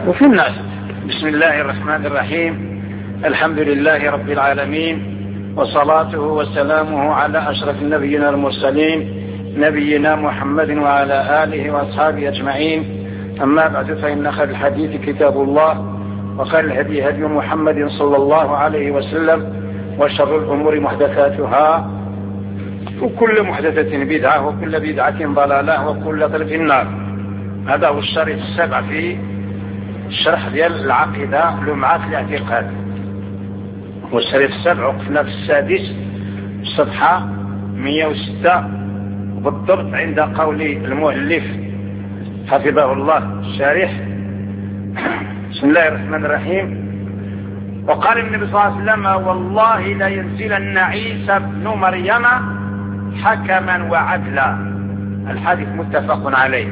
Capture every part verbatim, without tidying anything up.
وفي الناس. بسم الله الرحمن الرحيم. الحمد لله رب العالمين، وصلاته وسلامه على أشرف النبيين المرسلين نبينا محمد وعلى آله وأصحابه أجمعين. أما بعد، فإن خير الحديث كتاب الله، وخير الهدي هدي محمد صلى الله عليه وسلم، وشر الأمور محدثاتها، وكل محدثة بدعة، وكل بدعة ضلالة، وكل ضلالة في النار. هذا هو الشريط السابع في الشرح ديال العقيدة لمعات الاعتقاد. والشريط السابع وقفنا في السادس الصفحة مئة وستة بالضبط عند قول المؤلف حفظه الله الشارح. بسم الله الرحمن الرحيم. وقال النبي صلى الله عليه وسلم: والله لا ينزلن عيسى ابن مريم حكما وعدلا. الحديث متفق عليه.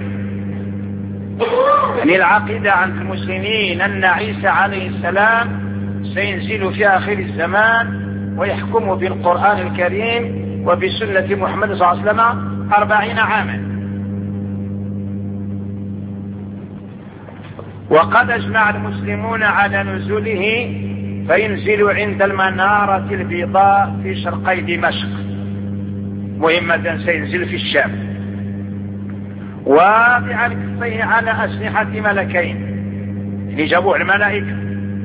يعني العقيدة عند المسلمين أن عيسى عليه السلام سينزل في آخر الزمان ويحكم بالقرآن الكريم وبسنة محمد صلى الله عليه وسلم أربعين عاما. وقد أجمع المسلمون على نزوله، فينزل عند المنارة البيضاء في شرقي دمشق، مهمة سينزل في الشام، واضعا كفيه على أجنحة ملكين، اللي جابوه الملائكة.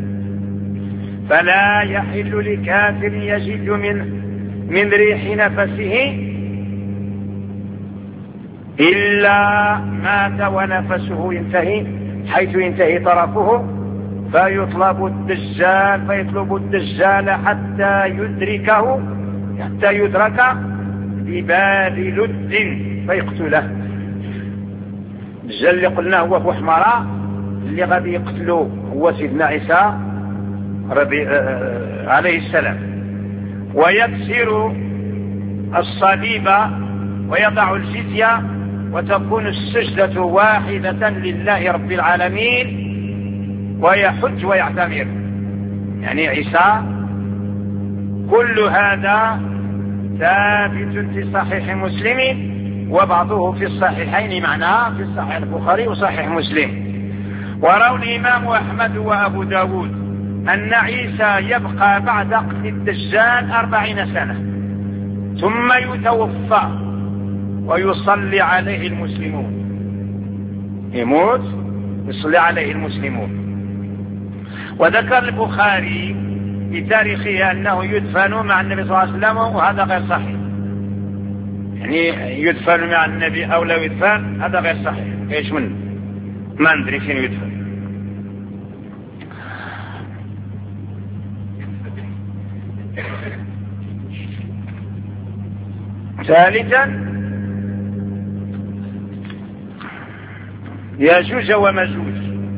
فلا يحل لكافر يجد من من ريح نفسه إلا مات ونفسه ينتهي حيث ينتهي طرفه، فيطلب الدجال فيطلب الدجال حتى يدركه حتى يدرك بباب لد فيقتله. الدجال اللي قلنا هو ابو حمراء، اللي غادي يقتلوا هو سيدنا عيسى ربي آه عليه السلام، ويكسر الصليب ويضع الجزية، وتكون السجدة واحدة لله رب العالمين، ويحج ويعتمر. يعني عيسى كل هذا ثابت في صحيح مسلم، وبعضه في الصحيحين معناه في صحيح البخاري وصحيح مسلم. وروى الإمام أحمد وأبو داود أن عيسى يبقى بعد قتل الدجال أربعين سنة ثم يتوفى ويصلي عليه المسلمون. يموت يصلي عليه المسلمون. وذكر البخاري في تاريخه أنه يدفن مع النبي صلى الله عليه وسلم، وهذا غير صحيح. يعني يدفن مع النبي أو لا يدفن، هذا غير صحيح. ايش منه؟ ما ندري فين يدفن. ثالثا، ياجوج وماجوج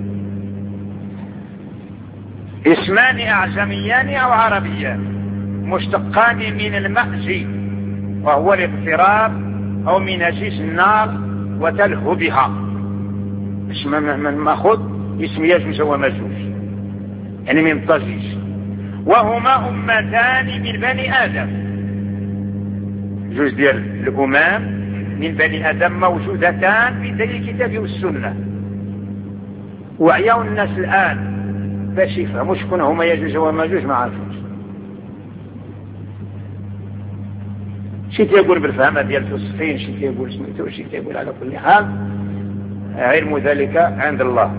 اسمان أعجميان أو عربيان مشتقان من المأجي، وهو الاضطراب أو من أجيس النار وتلهبها. اسم من مأخذ اسم ياجوج وماجوج، يعني من الضجيج. وهما أمتان من بني آدم، جوج ديال الأمم من بني آدم موجودتان في دليل الكتاب والسنة. وعياو الناس الآن باش يفهموا شكون هما ياجوج وماجوج ما عرفوش. شي تيقول بالفهمة ديال الفلسفيين، شي تيقول سميتو، شي تيقول. على كل حال علم ذلك عند الله.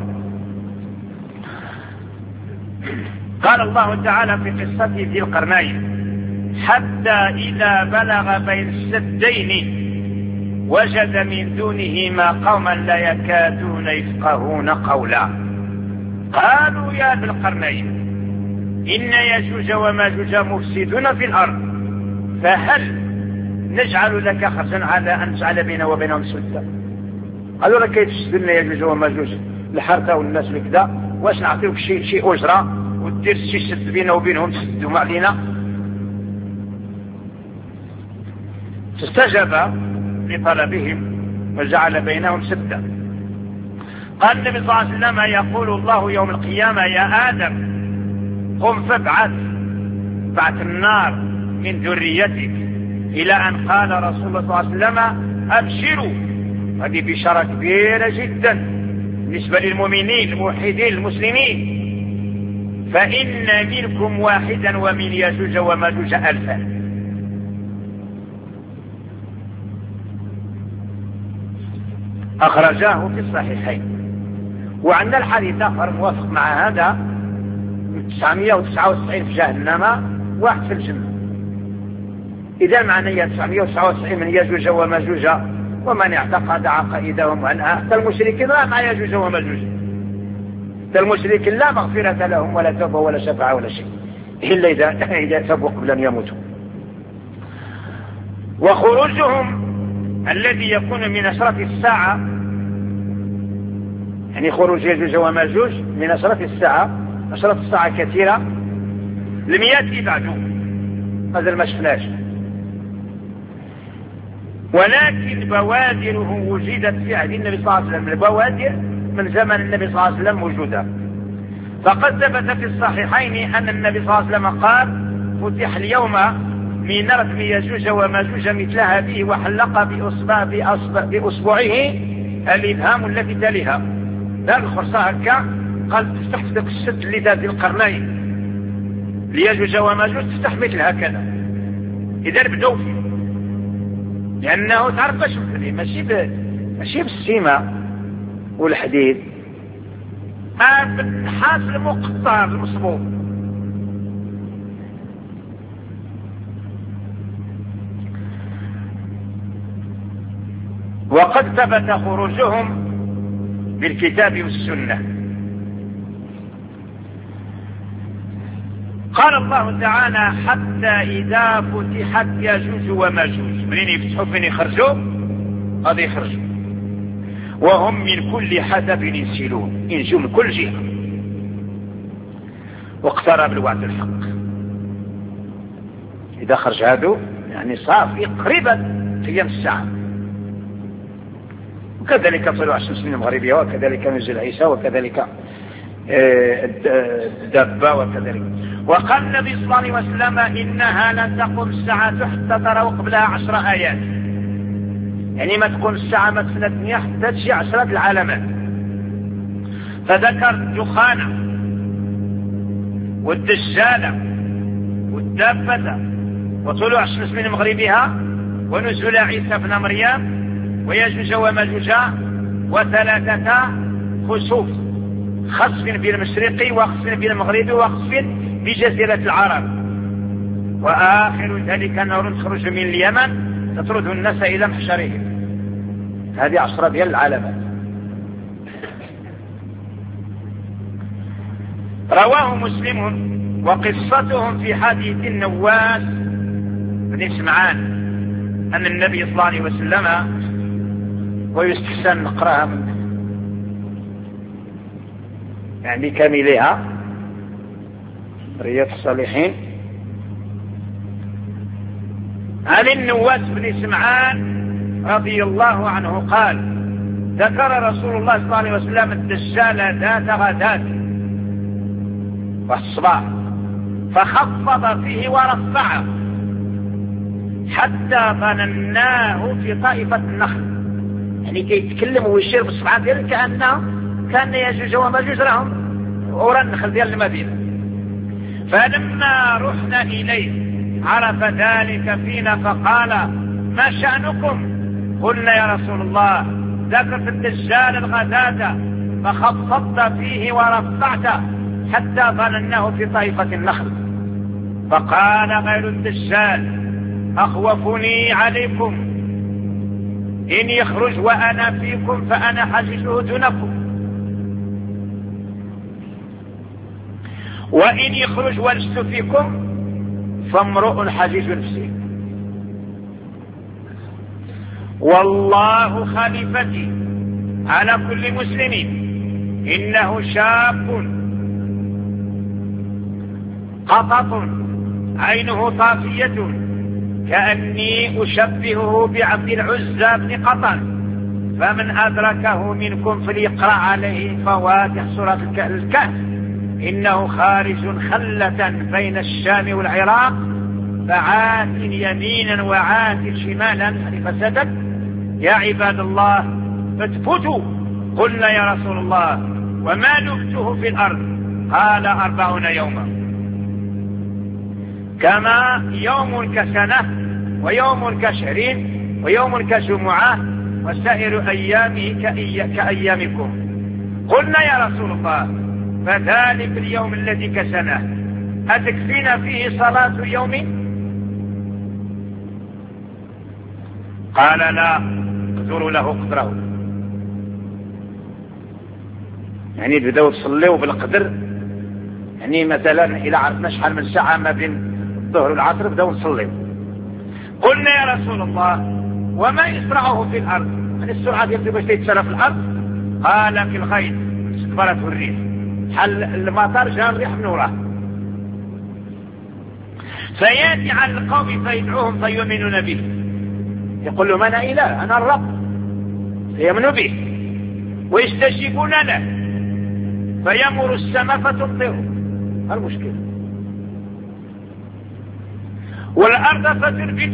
قال الله تعالى في قصة ذي القرنين: حتى إذا بلغ بين السدين وجد من دونهما قوما لا يكادون يفقهون قولا، قالوا يا ذا القرنين إن ياجوج وماجوج مفسدون في الأرض، فهل نجعل لك خرجا على أن نجعل بيننا وبينهم سدا؟ قالوا لك كيتفسد لنا ياجوج وماجوج الحرثة والناس بكذا، واش نعطيوك شي شي أجرة ودير شي سد بيننا وبينهم تسدوا علينا؟ فاستجاب لطلبهم وجعل بينهم سدا. قال النبي صلى الله عليه وسلم: يقول الله يوم القيامة: يا آدم قم فابعث بعث النار من ذريتك، إلى أن قال رسول الله صلى الله عليه وسلم: أبشروا. هذه بشارة كبيرة جدا بالنسبة للمؤمنين الموحدين المسلمين، فإن منكم واحدا ومن ياجوج وماجوج ألفا. أخرجاه في الصحيحين. وعندنا الحديث آخر موافق مع هذا، تسعمائة وتسعة وتسعين في جهنم، واحد في الجنة. إذا معنى تسعمائة وتسعة وتسعين من ياجوج وماجوج، ومن اعتقد عقائدهم عنها حتى المشركين لا مع ياجوج وماجوج، حتى المشركين لا مغفرة لهم ولا توبة ولا شفاعة ولا شيء، إلا إذا إذا تابوا قبل أن يموتوا. وخروجهم الذي يكون من أشراط الساعة، يعني خروج ياجوج وماجوج من أشراط الساعة، أشراط الساعة كثيرة لم يأتي بعد، هذا ما شفناش، ولكن بوادره وجدت في عهد النبي صلى الله عليه وسلم. البوادر من زمن النبي صلى الله عليه وسلم موجودة. فقد ثبت في الصحيحين أن النبي صلى الله عليه وسلم قال: فتح اليوم من رتم ياجوج وماجوج مثلها به، وحلق بأصبع بأصبعه الإبهام التي تليها. لا الخرصة هكا، قال تفتح ذاك السد اللي ذات القرنين لياجوج وماجوج، تفتح مثل هكذا. إذا بدأوا فيه، لأنه تعرف باش فيه ماشي ب... ماشي بالسيمة والحديد، آه بالنحاس المقطع المصبوغ. وقد ثبت خروجهم بالكتاب والسنة. قال الله تعالى: حتى إذا فتحت ياجوج وماجوج، منين يفتحوا فين يخرجوا؟ هذا يخرجوا وهم من كل حدب ينسلون، ينجوا من كل جهة. واقترب الوعد الحق. إذا خرج هذا يعني صافي قريبا قيام الساعة. وكذلك طلوع الشمس من المغربية، وكذلك نزول عيسى، وكذلك الدابة، وكذلك. وقال النبي صلى الله عليه وسلم: إنها لن تقوم الساعة حتى تروا قبلها عشر آيات. يعني ما تقوم الساعة ما تفنى الدنيا حتى تجي عشرة العلامات. فذكر الدخانة والدجالة والدابة وطلوع الشمس من مغربها ونزول عيسى ابن مريم وياجوج وماجوج وثلاثة خسوف، خسف بالمشرق وخسف بالمغرب وخسف بجزيرة العرب، وآخر ذلك نار تخرج من اليمن تطرد الناس إلى محشرهم. هذه عشرة ديال العلامات. رواه مسلم. وقصتهم في حديث النواس بن سمعان أن النبي صلى الله عليه وسلم، ويستحسن نقرأها يعني كاملها، رياض الصالحين، عن النواس بن سمعان رضي الله عنه قال: ذكر رسول الله صلى الله عليه وسلم الدجال ذات غداة والصباح، فخفض فيه ورفعه حتى ظنناه في طائفة النخل. يعني كيتكلم ويشير بالصباح ديال كأنه كان ياجوج وماجوج راهم ورا النخل ديال المدينة. فلما رحنا إليه عرف ذلك فينا فقال: ما شأنكم؟ قلنا: يا رسول الله ذكرت الدجال الغداة فخفضت فيه ورفعته حتى ظنناه في طائفة النخل. فقال: غير الدجال أخوفني عليكم، إن يخرج وأنا فيكم فأنا حاجزه دونكم، وإن يخرج ولست فيكم فامرؤ حاجز نفسه. والله خليفتي على كل مسلم، إنه شاب قطط عينه طافية، كأني أشبهه بعبد العزى بن قطن، فمن أدركه منكم فليقرأ عليه فواتح سورة الكهف، إنه خارج خلة بين الشام والعراق، فعات يمينا وعات شمالا فسدت. يا عباد الله فاثبتوا قلنا يا رسول الله وما نبته في الأرض؟ قال أربعون يوما، كما يوم كسنة ويوم كشهر ويوم كجمعة وسائر أيامه كأيامكم. قلنا يا رسول الله فذلك اليوم الذي كسنه أتكفينا فيه صلاة يوم؟ قال لا، اقدروا له قدره. يعني بدأوا تصلوا بالقدر، يعني مثلا إذا عرفنا شحال من ساعة ما بين الظهر والعصر بدأوا نصلوا. قلنا يا رسول الله وما يسرعه في الأرض؟ يعني السرعة يبدو باش يتسرع في الأرض؟ قال في الغيث استقبلته الريح، حل المطر جاء الريح من وراه، فياتي على القوم فيدعوهم فيؤمنون به، يقول لهم أنا إله أنا الرب، فيؤمنوا به ويستجيبون له، فيمر السماء فتمطر، ما المشكلة؟ والأرض فتنبت،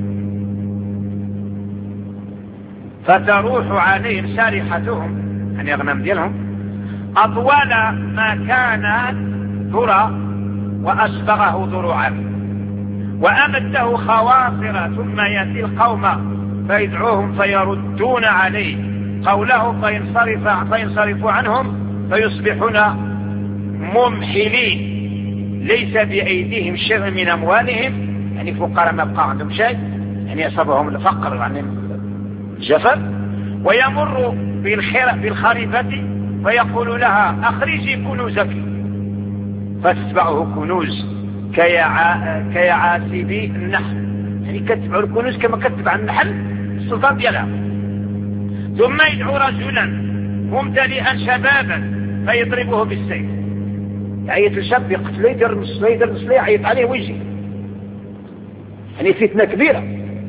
فتروح عليهم سارحتهم، يعني أغنام ديالهم، أطول ما كان ذرى وأسبغه ذروعا، وأمده خواصر، ثم يأتي القوم فيدعوهم فيردون عليه قوله فينصرف فينصرفوا عنهم فيصبحون ممحلين، ليس بأيديهم شيء من أموالهم، يعني فقراء ما بقى عندهم شيء، يعني أصابهم الفقر يعني الجفاف. ويمر بالخريفة فيقول لها أخرجي كنوزك، فتتبعه كنوز كيعاسب النحل، يعني كتبع الكنوز كما كتبع النحل السلطان ديالها. ثم يدعو رجلا ممتلئا شبابا فيضربه بالسيف، يعيط الشاب يقتله، يدير نصله يدير نصله يعيط عليه ويجي، يعني فتنة كبيرة.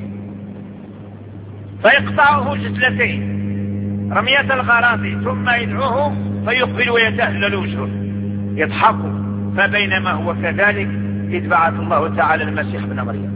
فيقطعه جزلتين رمية الغراضي، ثم يدعوه فيقبل ويتهلل وجهه يضحك. فبينما هو كذلك إذ بعث الله تعالى المسيح ابن مريم،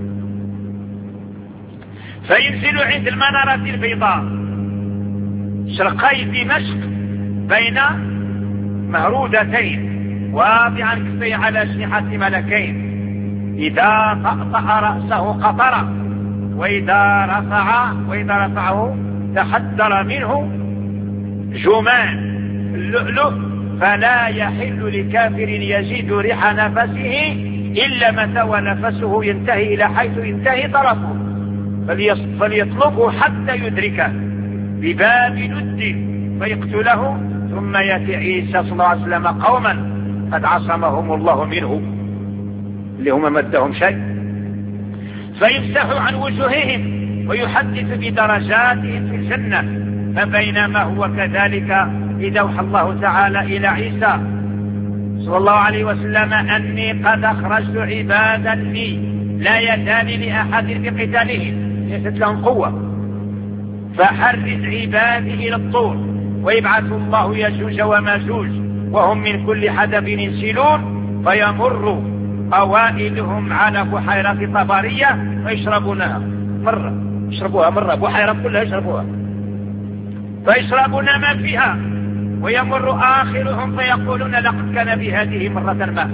فينزل عند المنارة البيضاء شرقي دمشق بين مهرودتين واضعا كفيه على أجنحة ملكين، إذا طأطأ رأسه قطر، وإذا رفع وإذا رفعه تحدر منه جمان اللؤلؤ، فلا يحل لكافر يجد ريح نفسه إلا متى ونفسه ينتهي إلى حيث ينتهي طرفه، فليطلبه حتى يدركه بباب ند فيقتله. ثم يأتي عيسى صلى الله عليه وسلم قوما قد عصمهم الله منه، اللي هم مدهم شيء، فيمسح عن وجوههم ويحدث بدرجاتهم في الجنة. فبينما هو كذلك إذا أوحى الله تعالى إلى عيسى صلى الله عليه وسلم أني قد أخرجت عبادا لي لا يدان لأحد بقتالهم، ليست لهم قوة، فحرز عبادي إلى الطور، ويبعث الله يجوج وماجوج وهم من كل حدب ينسلون، فيمر أوائلهم على بحيرة طبرية فيشربونها مرة، يشربوها مرة، بحيرة كلها يشربوها، فيشربون ما فيها، ويمر آخرهم فيقولون لقد كان بهذه مرة ما.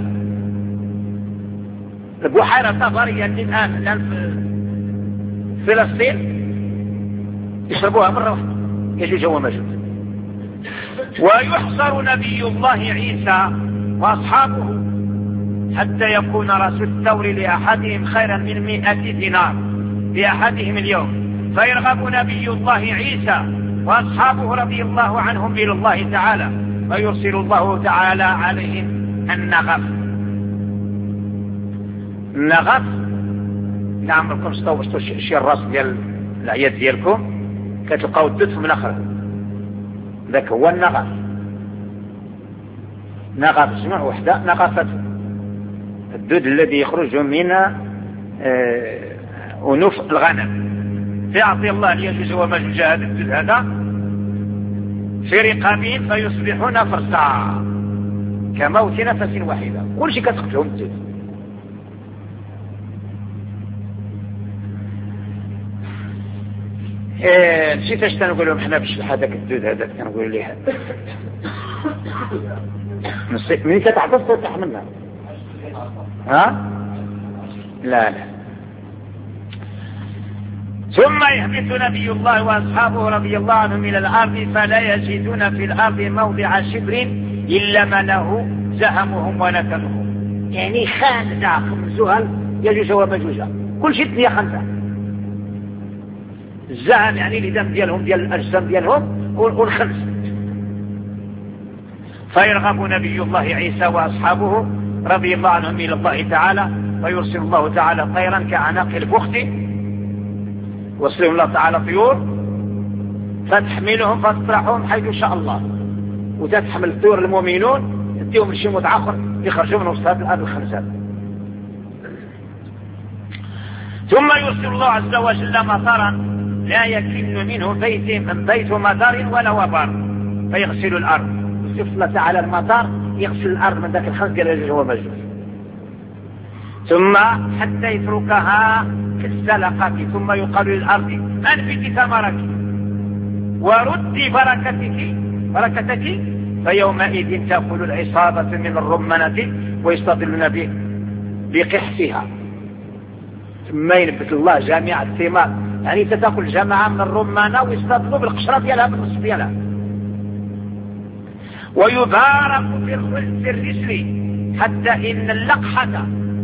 البحيرة طبرية الآن الآن في فلسطين يشربوها مرة واحدة، يجوج وماجوج. ويحصر نبي الله عيسى وأصحابه حتى يكون رأس الثور لأحدهم خيرا من مئة دينار لأحدهم اليوم، فيرغب نبي الله عيسى وأصحابه رضي الله عنهم إلى الله تعالى، ويرسل الله تعالى عليهم النغف. النغف نعم لكم ستوبستو شي الراس ديال العياد ديالكم كتلقاو الدود من اخر، ذاك هو النغف. نغف جمع وحده نغفة، الدود الذي يخرج من أنوف الغنم. فيعطي الله ليجوج وماجوج هذا الدود هذا في رقابهم فيصبحون فرسا كموت نفس واحدة، كل شيء كتقتلهم الدود. إيه نسيت اش تنقول لهم حنا باش هذاك الدود هذاك كنقول ليه نسيت ملي كتعطس تحملنا ها لا لا. ثم يهبط نبي الله واصحابه رضي الله عنهم الى الارض فلا يجدون في الارض موضع شبر الا ملاه زهمهم ونكلهم. يعني خان تاع خمس زهل يجوج ومجوج كل شيء ثنية خمسة. الزهم يعني الدم ديالهم ديال الاجسام ديالهم والخمس. فيرغب نبي الله عيسى واصحابه رضي الله عنهم الى الله تعالى ويرسل الله تعالى طيرا كعناق البخت وصلهم الله تعالى طيور فتحملهم فتطرحهم حيث شاء الله وتتحمل الطيور المؤمنون تديهم لشي متعاخر يخرجوا من وسط هذه الارض الخمسات. ثم يرسل الله عز وجل مطرا لا يكن منه بيت من بيت مطر ولا وبر فيغسل الارض. يرسل الله تعالى المطر يغسل الارض من ذاك الخمس ديال الجوج ومجوج ثم حتى يتركها في السلقة ثم يقال للأرض أنبتي ثمرك وردي بركتك بركتك فيومئذ تأكل العصابة من الرمانة ويستظلون به بقحفها. ثم ينبت الله جميع الثمار يعني تتأكل جماعة من الرمانة ويستظلوا بالقشرة ديالها بالنصف ديالها. ويبارك في الرسل حتى إن اللقحة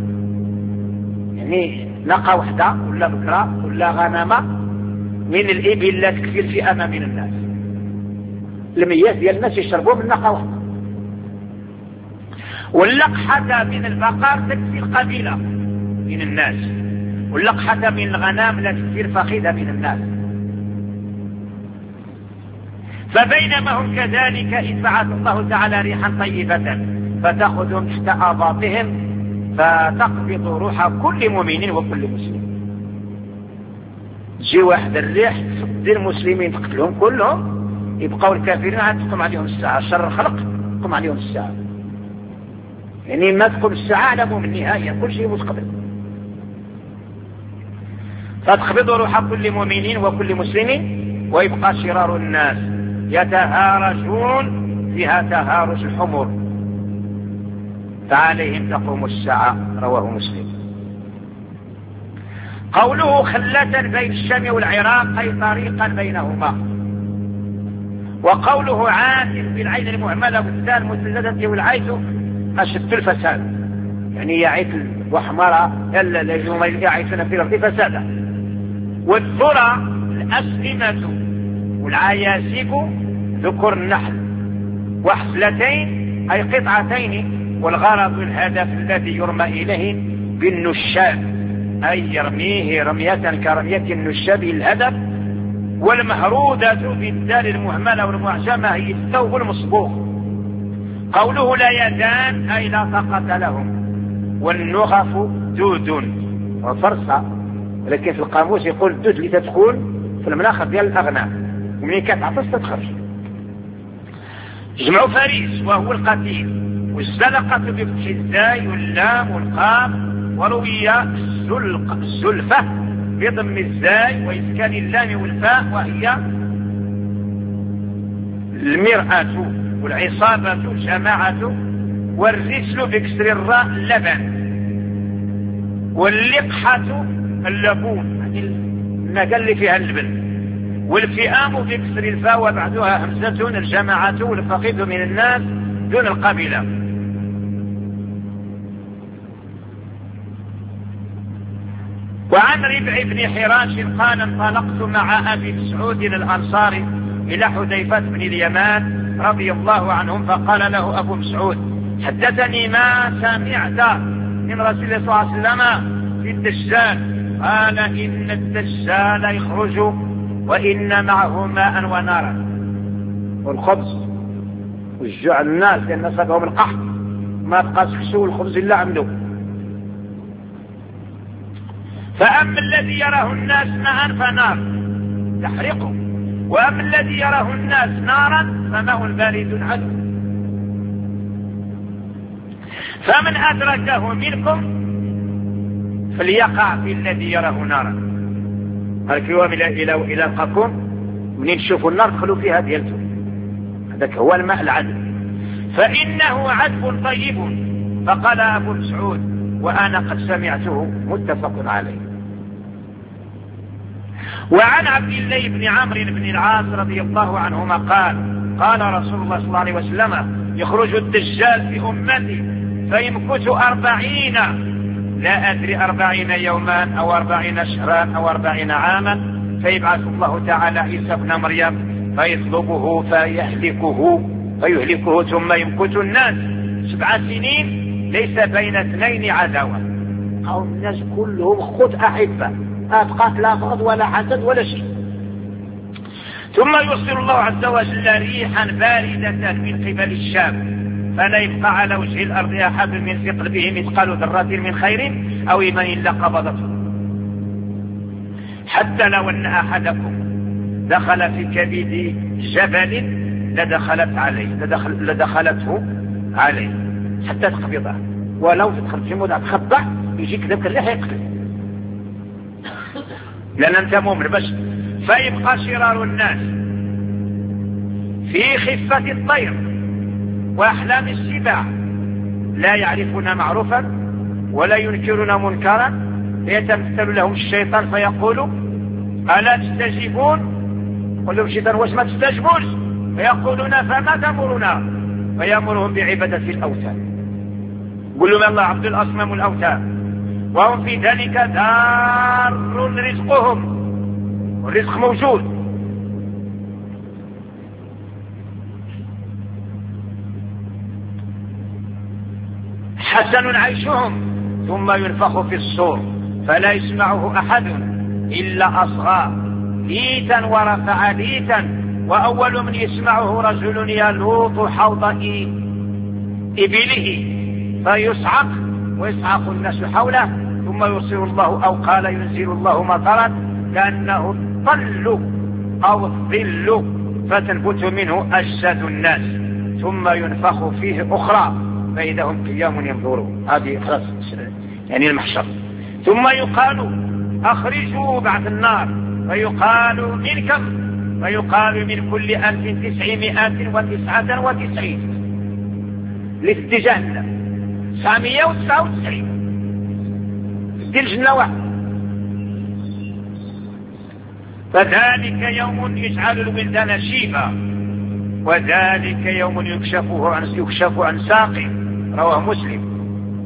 يعني ناقة وحدة ولا بكرة ولا غنمة من الإبل لا تكفي الفئة من الناس. المياه ديال الناس يشربوا من ناقة وحدة. واللقحة من البقر تكفي القبيلة من الناس واللقحة من الغنم لا تكفي الفخذة من الناس. فبينما هم كذلك إذ بعث الله تعالى ريحا طيبة فتأخذهم تحت آباطهم فتقبض روح كل مؤمن وكل مسلم. تجي واحد الريح تفضي المسلمين تقتلهم كلهم يبقوا الكافرين عاد تقوم عليهم الساعة. شر الخلق تقوم عليهم الساعة يعني ما تقوم الساعة على مؤمن نهاية كل شيء متقبل. فتقبض روح كل مؤمن وكل مسلم ويبقى شرار الناس يتهارجون فيها تهارج الحمر فعليهم تقوم الساعة. رواه مسلم. قوله خلة بين الشام والعراق أي طريقا بينهما. وقوله عاتل بالعين المهملة والثال مثلثة والعيث أشد الفساد يعني يعيث وحمارة الذين يعيثون في الأرض فسادا. والذرة الأسلمة والعياسيب ذكر النحل وحفلتين أي قطعتين. والغرض الهدف الذي يرمى إليه بالنشاب أي يرميه رمية كرمية النشاب الهدف. والمهرودة بالدال المهملة والمعجمة هي الثوب المصبوغ. قوله لا يدان أي لا طاقة لهم. والنغف دود وفرصة ولكن في القاموس يقول الدود اللي تدخل في المناخ ديال الأغنام ومن كتعطس تتخرج. جمع فريس وهو القتيل. والزلقة بفتح الزاي واللام والقاف. وروي الزلفة بضم الزاي وإسكان اللام والفاء وهي المرأة والعصابة الجماعة. والرسل بكسر الراء اللبن. واللقحة اللبون يعني النقل اللي فيها اللبن. والفئام بكسر الفاء وبعدها همزة الجماعة والفقيد من الناس دون القبيلة. وعن ربع بن حراش قال انطلقت مع أبي مسعود الأنصاري إلى حذيفة بن اليمان رضي الله عنهم فقال له أبو مسعود حدثني ما سمعت من رسول الله صلى الله عليه وسلم في الدجال. قال إن الدجال يخرج وإن معه ماء ونارا والخبز والجوع الناس لأن صابهم القحط ما بقاش خشوا الخبز إلا عنده. فأما الذي يراه الناس ماء فنار تحرقه وأما الذي يراه الناس نارا فماء بارد عذب. فمن أدركه منكم فليقع في الذي يراه نارا الكوام إلى إلى إلى لقاكم منين تشوفوا النار دخلوا فيها ديالتهم. هذاك هو الماء العذب، فإنه عذب طيب. فقال أبو مسعود وأنا قد سمعته، متفق عليه. وعن عبد الله بن عمرو بن العاص رضي الله عنهما قال قال رسول الله صلى الله عليه وسلم يخرج الدجال في أمتي فيمكث أربعين، لا أدري أربعين يوما أو أربعين شهرا أو أربعين عاما، فيبعث الله تعالى عيسى ابن مريم فيطلبه فيهلكه فيهلكه ثم يمكث الناس سبع سنين ليس بين اثنين عداوة، أو الناس كلهم خذ أحبة، أبقات لا بغض ولا حسد ولا شيء. ثم يرسل الله عز وجل ريحا باردة من قبل الشام، فلا يبقى على وجه الأرض أحد من في قلبه مثقال ذرة من خير أو إيمان إلا قبضته، حتى لو أن أحدكم دخل في كبد جبل لدخلت عليه لدخل لدخلته عليه حتى تقبضه، ولو تدخل في مدة تخبع يجيك ذاك الريح يقتل، لأن أنت مؤمن بس. فيبقى شرار الناس في خفة الطير وأحلام السباع، لا يعرفون معروفا ولا ينكرون منكرا، يتمثل لهم الشيطان فيقول ألا تستجيبون؟ قل لهم الشيطان واش ما تستجيبوش؟ فيقولون فما تأمرنا؟ فيأمرهم بعبادة الأوثان. قل لهم الله عبد الأصنام والأوثان، وهم في ذلك دار رزقهم، والرزق موجود. حسن عيشهم، ثم ينفخ في الصور فلا يسمعه أحد إلا أصغى ليتا ورفع ليتا، وأول من يسمعه رجل يلوط حوض إبله فيصعق ويصعق الناس حوله، ثم يرسل الله أو قال ينزل الله مطرا كأنه الطل أو الظل فتنبت منه أجساد الناس، ثم ينفخ فيه أخرى فإذا هم قيام ينظرون. هذه خلاص يعني المحشر. ثم يقال أخرجوا بعد النار، فيقال من كم؟ فيقال من كل ألف تسعمائة وتسعة وتسعين للجهنم تسعمائة وتسعة وتسعين دي الجنة واحد. فذلك يوم يجعل الولدان شيبا، وذلك يوم يكشفه عن يكشف عن ساقه، رواه مسلم.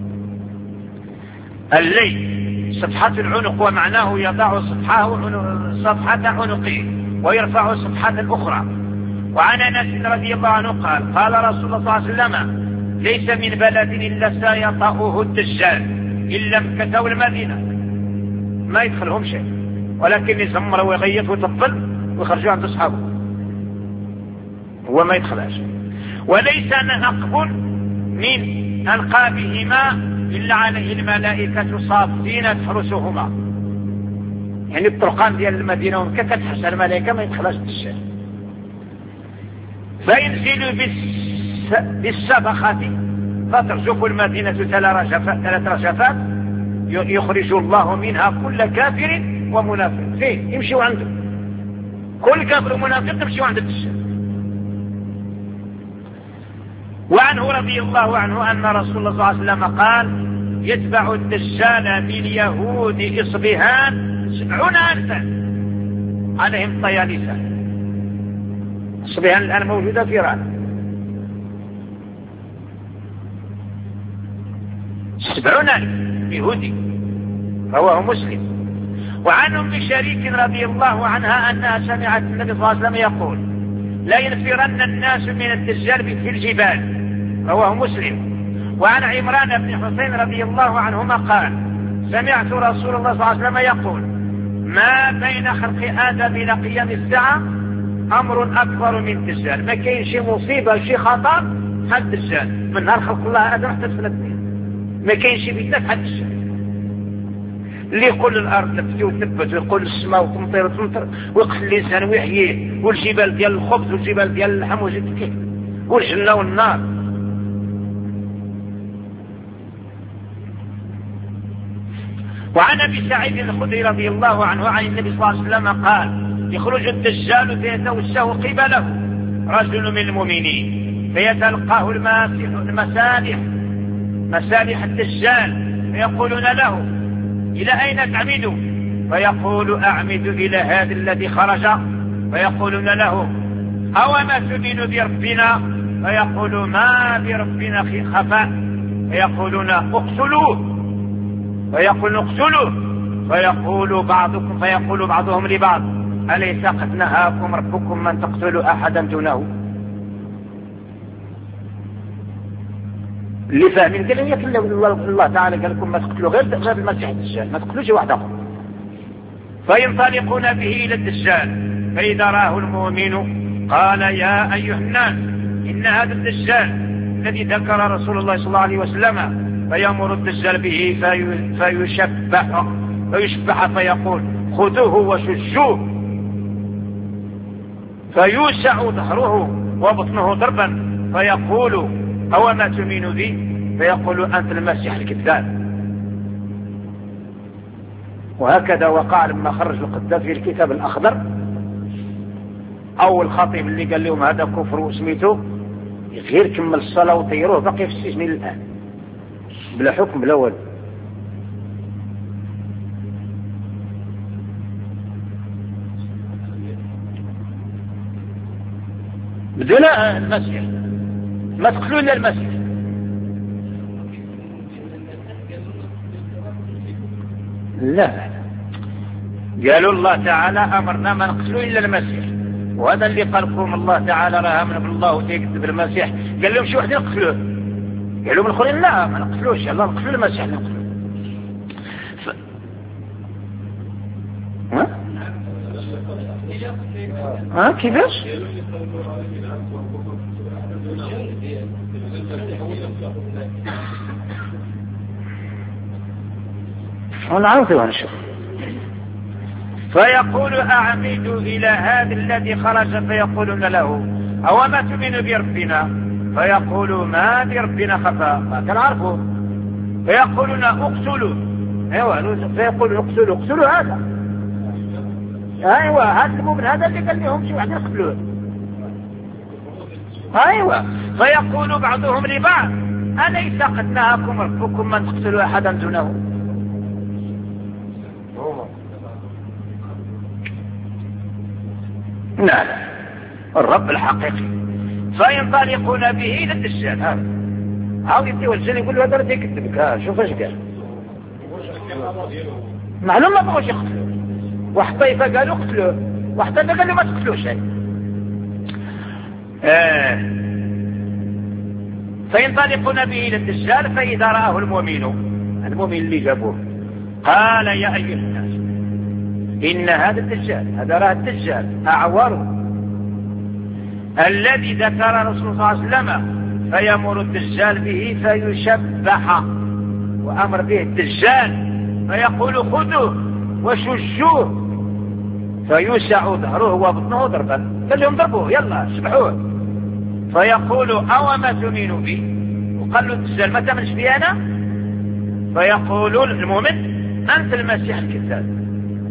الليل صفحة العنق، ومعناه يضع صفحه صفحة عنقه ويرفع صفحة أخرى. وعن أنس رضي الله عنه قال قال رسول الله صلى الله عليه وسلم ليس من بلد إلا سيطأه الدجال إلا مكة والمدينة، ما يدخلهم شيء، ولكن يزمر ويغيط ويطفل ويخرجوا عند أصحابه، هو ما يدخلهاش. وليس نقب من أنقابهما إلا عليه الملائكة صافين تحرسهما، يعني الطرقان ديال المدينة ومكة كتحرس الملائكة ما يدخلهاش الدجال. فينزل بالسبخة فترجف المدينة ثلاث رجفات يخرج الله منها كل كافر ومنافق، فين يمشيوا عنده كل كافر ومنافق يمشيوا عند الدجال. وعنه رضي الله عنه أن رسول الله صلى الله عليه وسلم قال يتبع الدجال من يهود إصبهان سبعون ألفا عليهم طيالسة. إصبهان الآن موجودة في إيران، سبعون ألف يهودي، رواه مسلم. وعن أم شريك رضي الله عنها أنها سمعت النبي صلى الله عليه وسلم يقول لا ينفرن الناس من الدجال في الجبال، رواه مسلم. وعن عمران بن حسين رضي الله عنهما قال سمعت رسول الله صلى الله عليه وسلم يقول ما بين خلق آدم إلى قيام الساعة أمر أكبر من الدجال، ما كاين شي مصيبة شي خطر حد الدجال، من نهار خلق الله آدم حتى سنة اثنين ما كاين شي فتنة حد الدجال. اللي يقول الأرض تبكي وتثبت، ويقول السماء وتمطر وتمطر، ويقتل الإنسان ويحييه، والجبال ديال الخبز والجبال ديال اللحم وجدك، والجنة والنار. وعن ابي سعيد الخدري رضي الله عنه عن النبي صلى الله عليه وسلم قال: يخرج الدجال فيتوسه قبله رجل من المؤمنين فيتلقاه المسالح مسالح الدجال فيقولون له: إلى أين تعمد؟ فيقول: أعمد إلى هذا الذي خرج. فيقولون له: أوما تؤمن بربنا؟ فيقول: ما بربنا خفاء. فيقولون: اقتلوه. فيقول: اقتلوه. فيقول بعضكم فيقول بعضهم لبعض: أليس قد نهاكم ربكم من تقتلوا أحدا دونه؟ اللي فاهمين قال لي كلا الله تعالى قال لكم ما تقتلوا غير غير المسيح الدجال، ما تقتلوش واحد اخر. فينطلقون به الى الدجال فاذا راه المؤمن قال: يا ايها الناس ان هذا الدجال الذي ذكر رسول الله صلى الله عليه وسلم. فيأمر الدجال به في فيشبح فيشبح فيقول: خذوه وشجوه. فيوسع ظهره وبطنه ضربا فيقول: أوما تؤمن بي؟ فيقول: أنت المسيح الكذاب. وهكذا وقع لما خرج القذافي في الكتاب الأخضر. أول خطيب اللي قال لهم هذا كفر وسميته غير كمل الصلاة وطيروه بقي في السجن الآن بلا حكم بلا والو. بدون المسيح ما تقتلوا الا المسيح. لا قالوا الله تعالى امرنا ما نقتلوا الا المسيح، وهذا اللي قال لكم الله تعالى راه امن بالله وتكذب المسيح. قال لهم شي واحد يقتلوه، قالوا من الاخرين لا ما نقتلوش، الله نقتلوا المسيح نقتلوه. ف... ها ها كيفاش؟ ونعرف ونشوف. فيقول: أعمد إلى هذا الذي خرج. فيقولون له: أوما تؤمن بربنا؟ فيقول: ما بربنا خفاء كنعرفوا. فيقولون: اقتلوا. ايوه فيقولوا: اقتلوا اقتلوا هذا. ايوه هذا المؤمن هذا اللي قال لهم شي واحد يقتلوه. ايوه فيقول بعضهم لبعض: أليس قد نهاكم ربكم من تقتلوا أحدا دونه؟ لا لا الرب الحقيقي. فينطلقون به إلى الدجال. هذا عاود يديو الجن يقول له هذا راه يكذبك. ها شوف اش قال. معلوم ما بغوش يقتلوه. واحد طائفة قالوا اقتلوه، واحد طائفة قالوا ما تقتلوش. آه. فينطلقون به إلى الدجال فإذا رآه المؤمن المؤمن اللي جابوه قال: يا أيها الناس إن هذا الدجال هذا راه الدجال أعور الذي ذكر رسول الله صلى الله عليه وسلم. فيأمر الدجال به فيشبح، وأمر به الدجال فيقول: خذوه وشجوه. فيوسع ظهره وبطنه ضربا. قال لهم: ضربوه يلا شبحوه. فيقول: أوما تؤمن بي؟ وقال له الدجال: ما تؤمنش بي أنا؟ فيقول المؤمن: أنت المسيح الكذاب.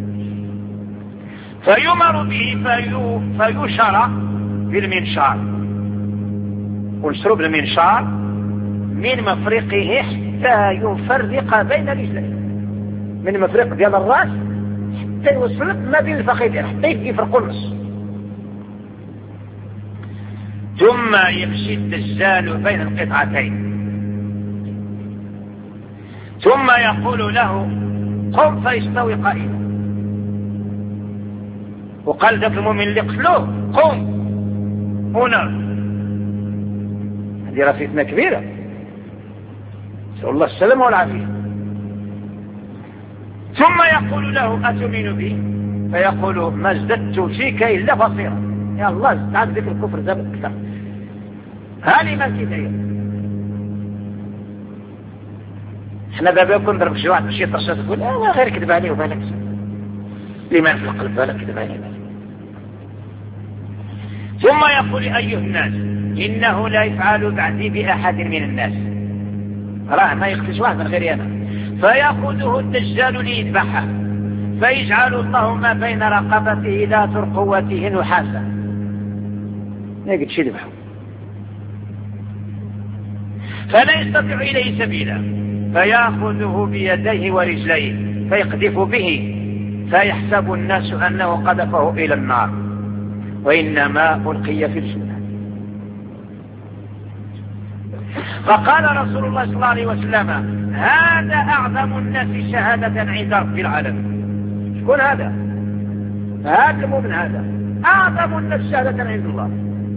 فيمر به في فيشرى بالمنشار، ونشروا بالمنشار من مفرقه حتى يفرق بين رجليه، من مفرق ديال الراس حتى يوصل ما بين الفخذين حتى يفرقوا النص. ثم يمشي الدجال بين القطعتين ثم يقول له: قم. فيستوي قائما. وقال ذاك المؤمن اللي قتلوه: قم هنا. هذه راه فتنة كبيرة، نسأل الله السلامة والعافية. ثم يقول له: أتؤمن بي؟ فيقول: ما ازددت فيك إلا بصيرا. يا الله زدت عاد ذكر الكفر زاد أكثر. هاني ما كيداير. احنا دابا كنضرب شي واحد بشي طرشات تقول: اه غير كذب عليه وبالك الإيمان في القلب بالك كذب عليه. ثم يقول: أيها الناس إنه لا يفعل بعدي بأحد من الناس. راه ما يقتلش واحد من غيري أنا. فيأخذه الدجال ليذبحه، فيجعل الله ما بين رقبته ذات قوته نحاسا، يقدر يذبحه فلا يستطيع إليه سبيلا، فيأخذه بيديه ورجليه فيقذف به، فيحسب الناس أنه قذفه إلى النار وإنما ألقي في الجنة. فقال رسول الله صلى الله عليه وسلم: هذا أعظم الناس شهادة عند رب العالمين. شكون هذا؟ هذا المؤمن، هذا أعظم الناس شهادة عند الله.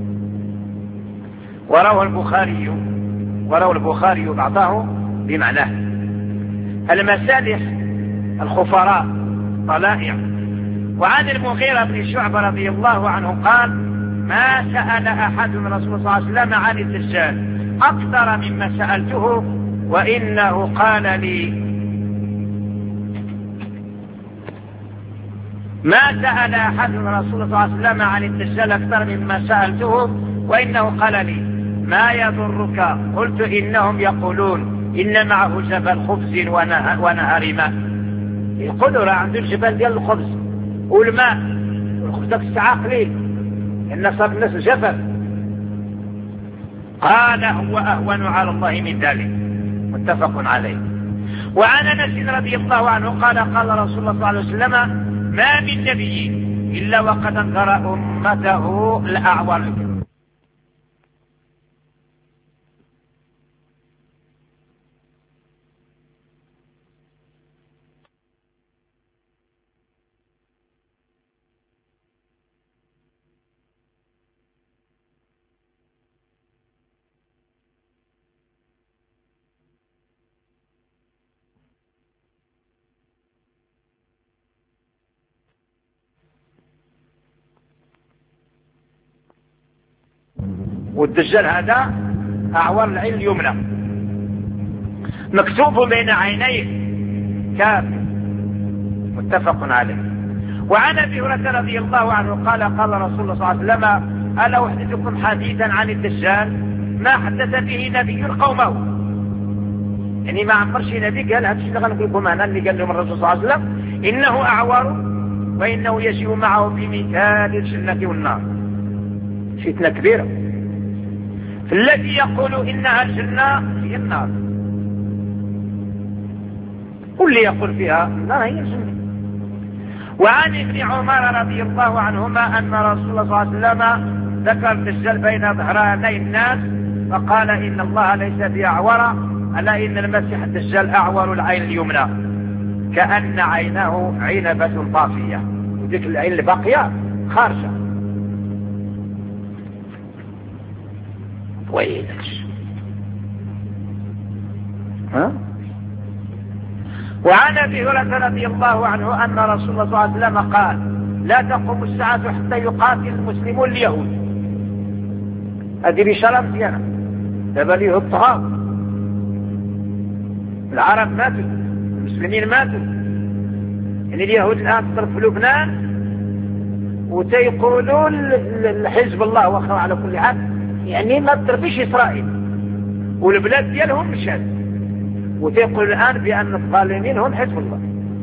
وروى البخاري وروى البخاري بعضه بمعناه: المسالح الخفراء طلائع. وعن المغيرة بن شعبة رضي الله عنه قال: ما سأل أحد من رسول الله صلى الله عليه وسلم عن الدجال أكثر مما سألته، وإنه قال لي ما سأل أحد من رسول الله صلى الله عليه وسلم عن الدجال أكثر مما سألته، وإنه قال لي ما يضرك؟ قلت إنهم يقولون إن معه جبل خبز ونهر ماء. يقولوا راه عنده الجبل ديال الخبز والماء، والخبز داك الساعة قليل إن صار الناس الجفاف. قال: هو أهون على الله من ذلك، متفق عليه. وعن أنس رضي الله عنه قال: قال رسول الله صلى الله عليه وسلم: ما من نبي إلا وقد انذر أمته الأعور. والدجال هذا أعور العين اليمنى، مكتوب بين عينيه كافر، متفق عليه. وعن أبي هريرة رضي الله عنه قال: قال رسول الله صلى الله عليه وسلم: ألا أحدثكم حديثا عن الدجال ما حدث به نبي قومه. يعني ما عمرش نبي قال هذا الشيء اللي غنقول لكم أنا، اللي قال لهم الرسول صلى الله عليه وسلم: إنه أعور وإنه يجيء معه بمثال الجنة والنار. فتنة كبيرة. الذي يقول إنها الجنة هي النار، واللي يقول فيها النار هي الجنة. وعن ابن عمر رضي الله عنهما أن رسول الله صلى الله عليه وسلم ذكر الدجال بين ظهراني الناس فقال: إن الله ليس بأعور، ألا إن المسيح الدجال أعور العين اليمنى كأن عينه عنبة طافية، وذيك العين الباقية خارجة. ويلكش. ها؟ وعن ابي هريره رضي الله عنه ان رسول الله صلى الله عليه وسلم قال: لا تقوم الساعه حتى يقاتل المسلمون اليهود. هذه بشاره مزيانه. دابا اليهود طغاو، العرب ماتوا، المسلمين ماتوا. يعني اليهود الان تضرب في لبنان وتيقولوا لحزب الله واخا على كل حال، يعني ما تضربش إسرائيل والبلاد ديالهم مشات، وتقول الآن بأن الظالمين هم حزب الله.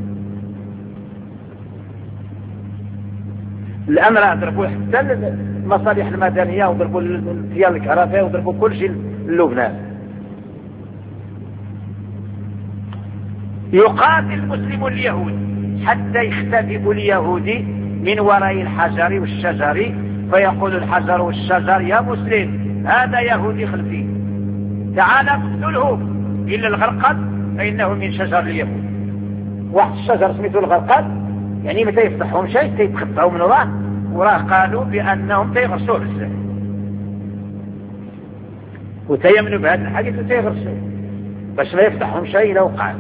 الآن راه ضربوا حتى المصالح المدنية وضربوا ديال الكهرباء وضربوا كل شيء للبنان. يقاتل المسلم اليهود حتى يختفئ اليهودي من وراء الحجر والشجر، فيقول الحجر والشجر: يا مسلم هذا يهودي خلفي، تعال اقتله إلا الغرقد فإنه من شجر اليهود. واحد الشجر سميته الغرقد، يعني متى يفتحهم شيء تيتخطعوا من وراه، وراه قالوا بأنهم تيغرسوه بزاف وتيمنوا بهذا الحديث وتيغرسوه باش ما يفتحهم شيء لو قال.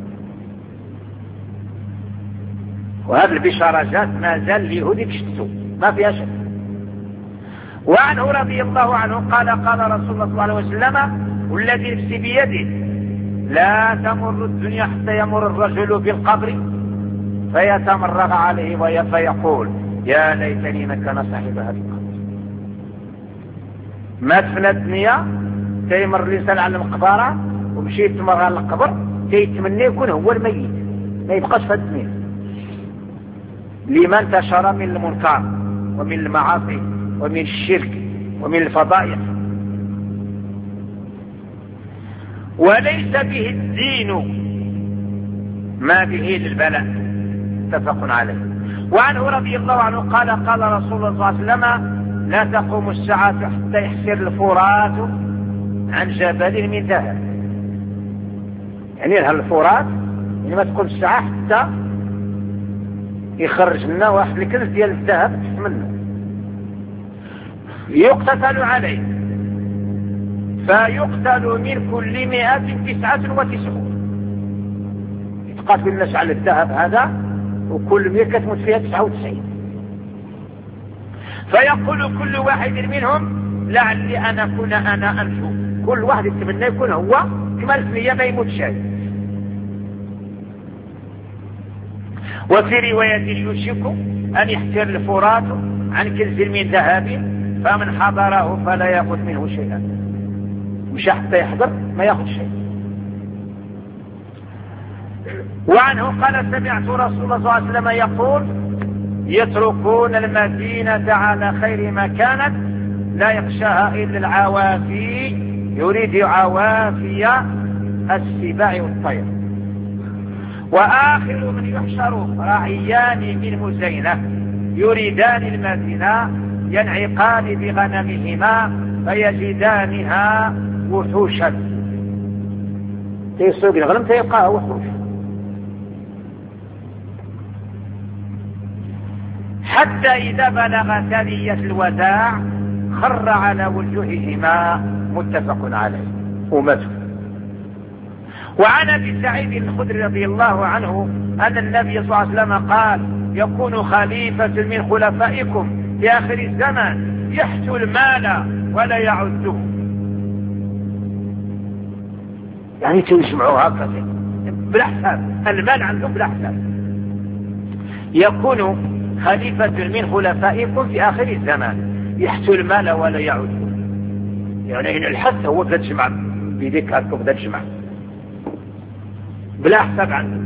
وهذه البشارات ما زال اليهود يكشتوا ما فيها شك. وعنه رضي الله عنه قال: قال رسول الله صلى الله عليه وسلم: والذي نفسي بيده لا تمر الدنيا حتى يمر الرجل بالقبر فيتمرغ عليه فيقول: يا ليتني مكان صاحب هذا القبر. مات في الدنيا تيمر الانسان على المقبره ومشي يتمرغ على القبر يتمنى يكون هو الميت، ما يبقاش في الدنيا. لما انتشر من المنكر ومن المعاصي ومن الشرك ومن الفضائح. وليس به الدين ما به للبلاء، متفق عليه. وعنه رضي الله عنه قال قال رسول الله صلى الله عليه وسلم: لا تقوم الساعة حتى يحسر الفرات عن جبل من ذهب. يعني لها الفرات يعني ما تقوم الساعة حتى يخرج لنا واحد الكنز ديال الذهب منه يقتتل عليه، فيقتل من كل مئة تسعة وتسعون. يتقاتل الناس على الذهب هذا، وكل مئة كتموت فيها تسعة وتسعين. فيقول كل واحد منهم: لعلي أنا أكون أنا أنجو. كل واحد يتمنى يكون هو كمال ثنية ما يموت شيء. وفي رواية: يوشك أن يحتر الفرات عن كنز من ذهب، فمن حضره فلا يأخذ منه شيئا. مش حتى يحضر ما يأخذ شيء. وعنه قال: سمعت رسول الله صلى الله عليه وسلم يقول: يتركون المدينة على خير ما كانت، لا يخشاها إلا العوافي، يريد عوافي السباع والطير. وآخر من يحشر راعيان من مزينة يريدان المدينة، ينعقان بغنمهما فيجدانها وحوشا. تيسوق الغنم تيبقاها وحوش. حتى إذا بلغ ثنية الوداع خر على وجوههما، متفق عليه، وماتوا. وعن ابي سعيد الخدري رضي الله عنه أن النبي صلى الله عليه وسلم قال: يكون خليفة من خلفائكم في آخر الزمن يحث المال ولا يعده. يعني تجمعوا هكذا بلا حساب، المال عندهم بلا حساب. يكون خليفة من خلفائكم في آخر الزمان يحث المال ولا يعده. يعني الحث هو بدا تجمع بيديك هكذا، بدا تجمع بلا حساب عنه.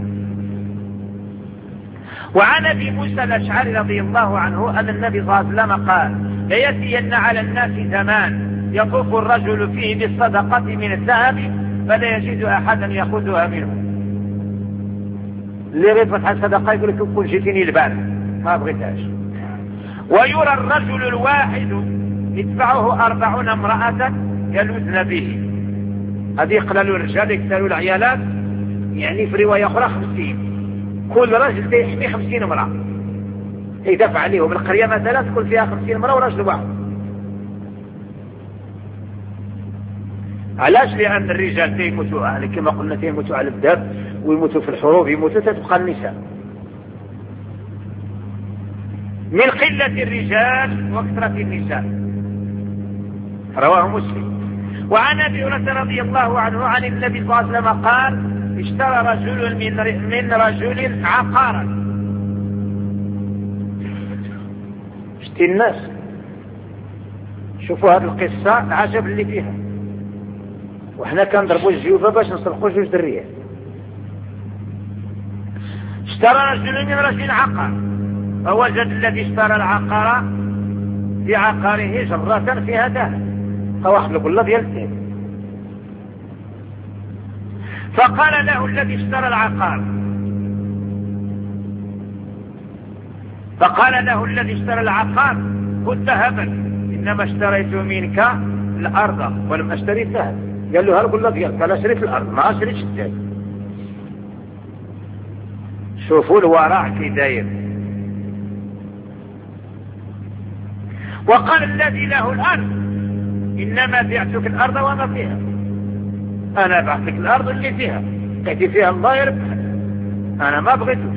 وعن ابي موسى الاشعري رضي الله عنه ان النبي صلى الله عليه وسلم قال: ليأتين على الناس زمان يطوف الرجل فيه بالصدقة من الذهب فلا يجد احدا ياخذها منه. اللي يريد فتح الصدقة يقول لك: كون جيتني البارح ما بغيتهاش. ويرى الرجل الواحد يتبعه أربعون امرأة يلوذن به. هذه يقللوا الرجال يكثروا العيالات، يعني في رواية أخرى خمسين. كل رجل يحمي خمسين امرأة يدفع عليهم. القرية مثلا تكون فيها خمسين امرأة ورجل واحد. علاش؟ لأن الرجال تيموتوا كما قلنا تيموتوا على الذهب، ويموتوا في الحروب، يموتوا تتبقى النساء. من قلة الرجال وكثرة النساء، رواه مسلم. وعن ابي هريرة رضي الله عنه عن النبي صلى الله عليه وسلم قال: اشترى رجل من من رجل عقارا. اشتي الناس شوفوا هذه القصة عجب اللي فيها، وحنا كنضربوا الجيوبة باش نسرقوا جوج دريات. اشترى رجل من رجل عقار، فوجد الذي اشترى العقار في عقاره جرة فيها ذهب، فواحد القلة ديال الذهب. فقال له الذي اشترى العقار فقال له الذي اشترى العقار: خذ ذهبا، انما اشتريت منك الارض ولم اشتري الذهب. قال له: هالقلة ديالك، انا شريت الارض ما شريتش الذهب. شوفوا الورع كي داير. وقال الذي له الارض: انما بعتك الارض وما فيها، انا بعتك الارض اللي فيها، قلت فيها الله يربح، انا ما بغيتوش.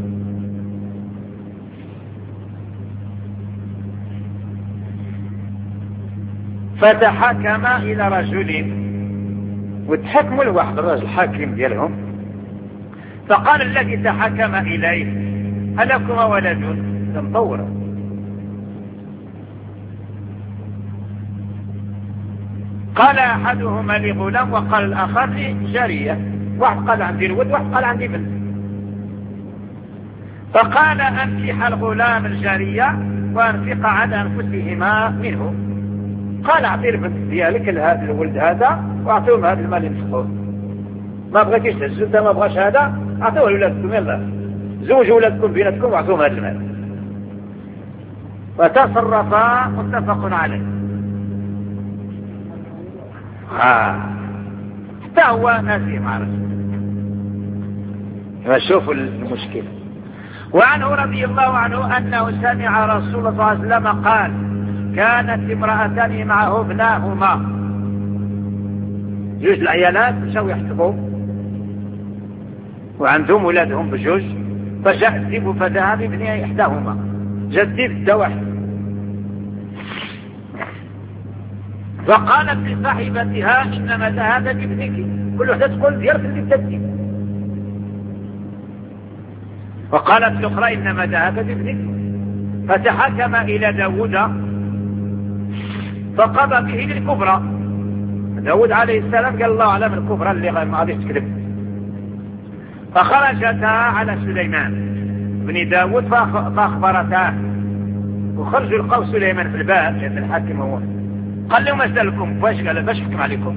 فتحكم الى رجل، وتحكموا لواحد الرجل حاكم ديالهم. فقال الذي تحكم اليه: ألكما ولد؟ مطورة. قال أحدهما لغلام وقال الآخر لجارية. واحد قال عندي الود واحد قال عندي بنت. فقال أنكح الغلام الجارية وأنفق على أنفسهما منه. قال أعطي البنت ديالك لهذا الولد هذا وأعطيهم هذا المال ينفقوه. ما بغيتيش تهزوا انت ما بغاش هذا أعطوه لولادكم، يلا زوجوا ولادكم بيناتكم وأعطوهم هذا المال. وتصرفا متفق عليه. آه. حتى هو ناسي مع رسول. شوفوا المشكلة. وعنه رضي الله عنه أنه سمع رسول الله صلى الله عليه وسلم قال كانت امرأتان معه ابناهما، جوج العيالات مشاو يحسبوا وعندهم ولادهم بجوج، فجاء الذئب فذهب بابن إحداهما، جاء الذئب دا واحد، فقالت لصاحبتها إنما ذهب بابنك، كل واحدة تقول ديالك اللي بتدي. وقالت الأخرى إنما ذهب بابنك، فتحكم إلى داود فقضى به للكبرى. داود عليه السلام قال الله أعلم الكبرى اللي ما غاديش تكذب. فخرجتا على سليمان بن داود فأخبرتاه، وخرجوا لقوا سليمان في الباب لأن الحاكم هو. قال لهم أسألكم باش؟ قال باش حكم عليكم؟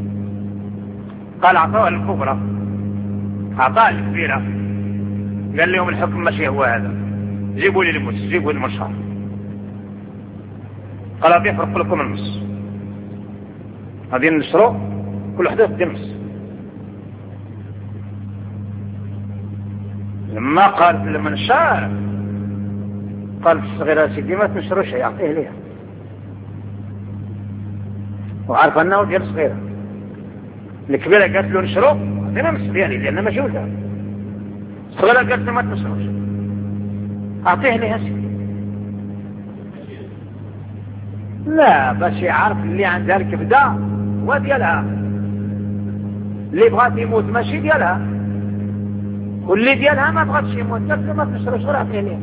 قال أعطوها الكبرى، أعطاها الكبيرة. قال لهم الحكم ماشي هو هذا، جيبوا لي المس، جيبوا لي المشهر. قال بيفرق لكم المس، غادي نشروا كل وحده تدي نص. لما قالت لما نشار قالت الصغيرة سيدي ما تنشروش يعطيه ليها، وعارف انه ديال صغيرة. الكبيرة قالت له نشروا عطينا نص ديالي لان ماشي وجهه. الصغيرة قالت له ما تنشروش اعطيه ليها سيدي. لا باش يعرف اللي عندها الكبدة هو ديالها، اللي بغات يموت ماشي ديالها، واللي ديالها ما بغاتش يموت قالت له ما تنشروش غير اعطيه ليها.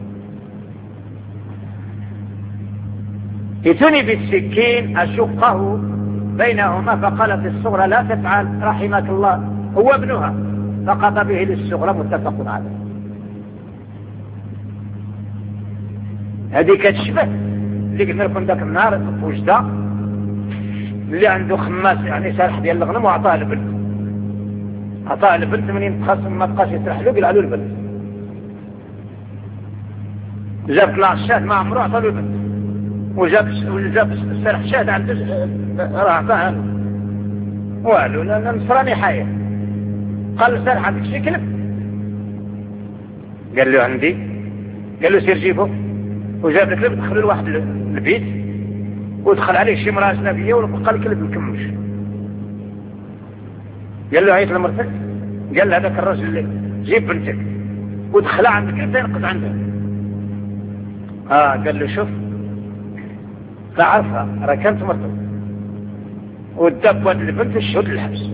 اتني بالسكين اشقه بينهما، فقالت الصغرى لا تفعل رحمك الله هو ابنها، فقضى به للصغرى متفق عليه. هذه كتشبه اللي قلنا لكم ذاك النهار في وجده اللي عنده خماس يعني سارح ديال الغنم وعطاه البنت، عطاه البنت منين تخصم ما بقاش يسرح له قال له البنت، جاب طلع الشاهد ما عمره عطاه له البنت، وجاب وجاب السرح شاهد عنده راه عطاه له والو لان نصراني حي. قال له سرح عندك شي كلب؟ قال له عندي. قال له سير جيبه، وجاب الكلب دخلوا لواحد البيت ودخل عليه شي مرأة أجنبية ولقى الكلب مكمش. قال له عيط لمرتك، قال له هذاك الرجل اللي جيب بنتك، ودخل عند الكلب ينقذ عنده. اه قال له شوف تعرفها راه كانت مرته، ودب ولد البنت الشهود للحبس.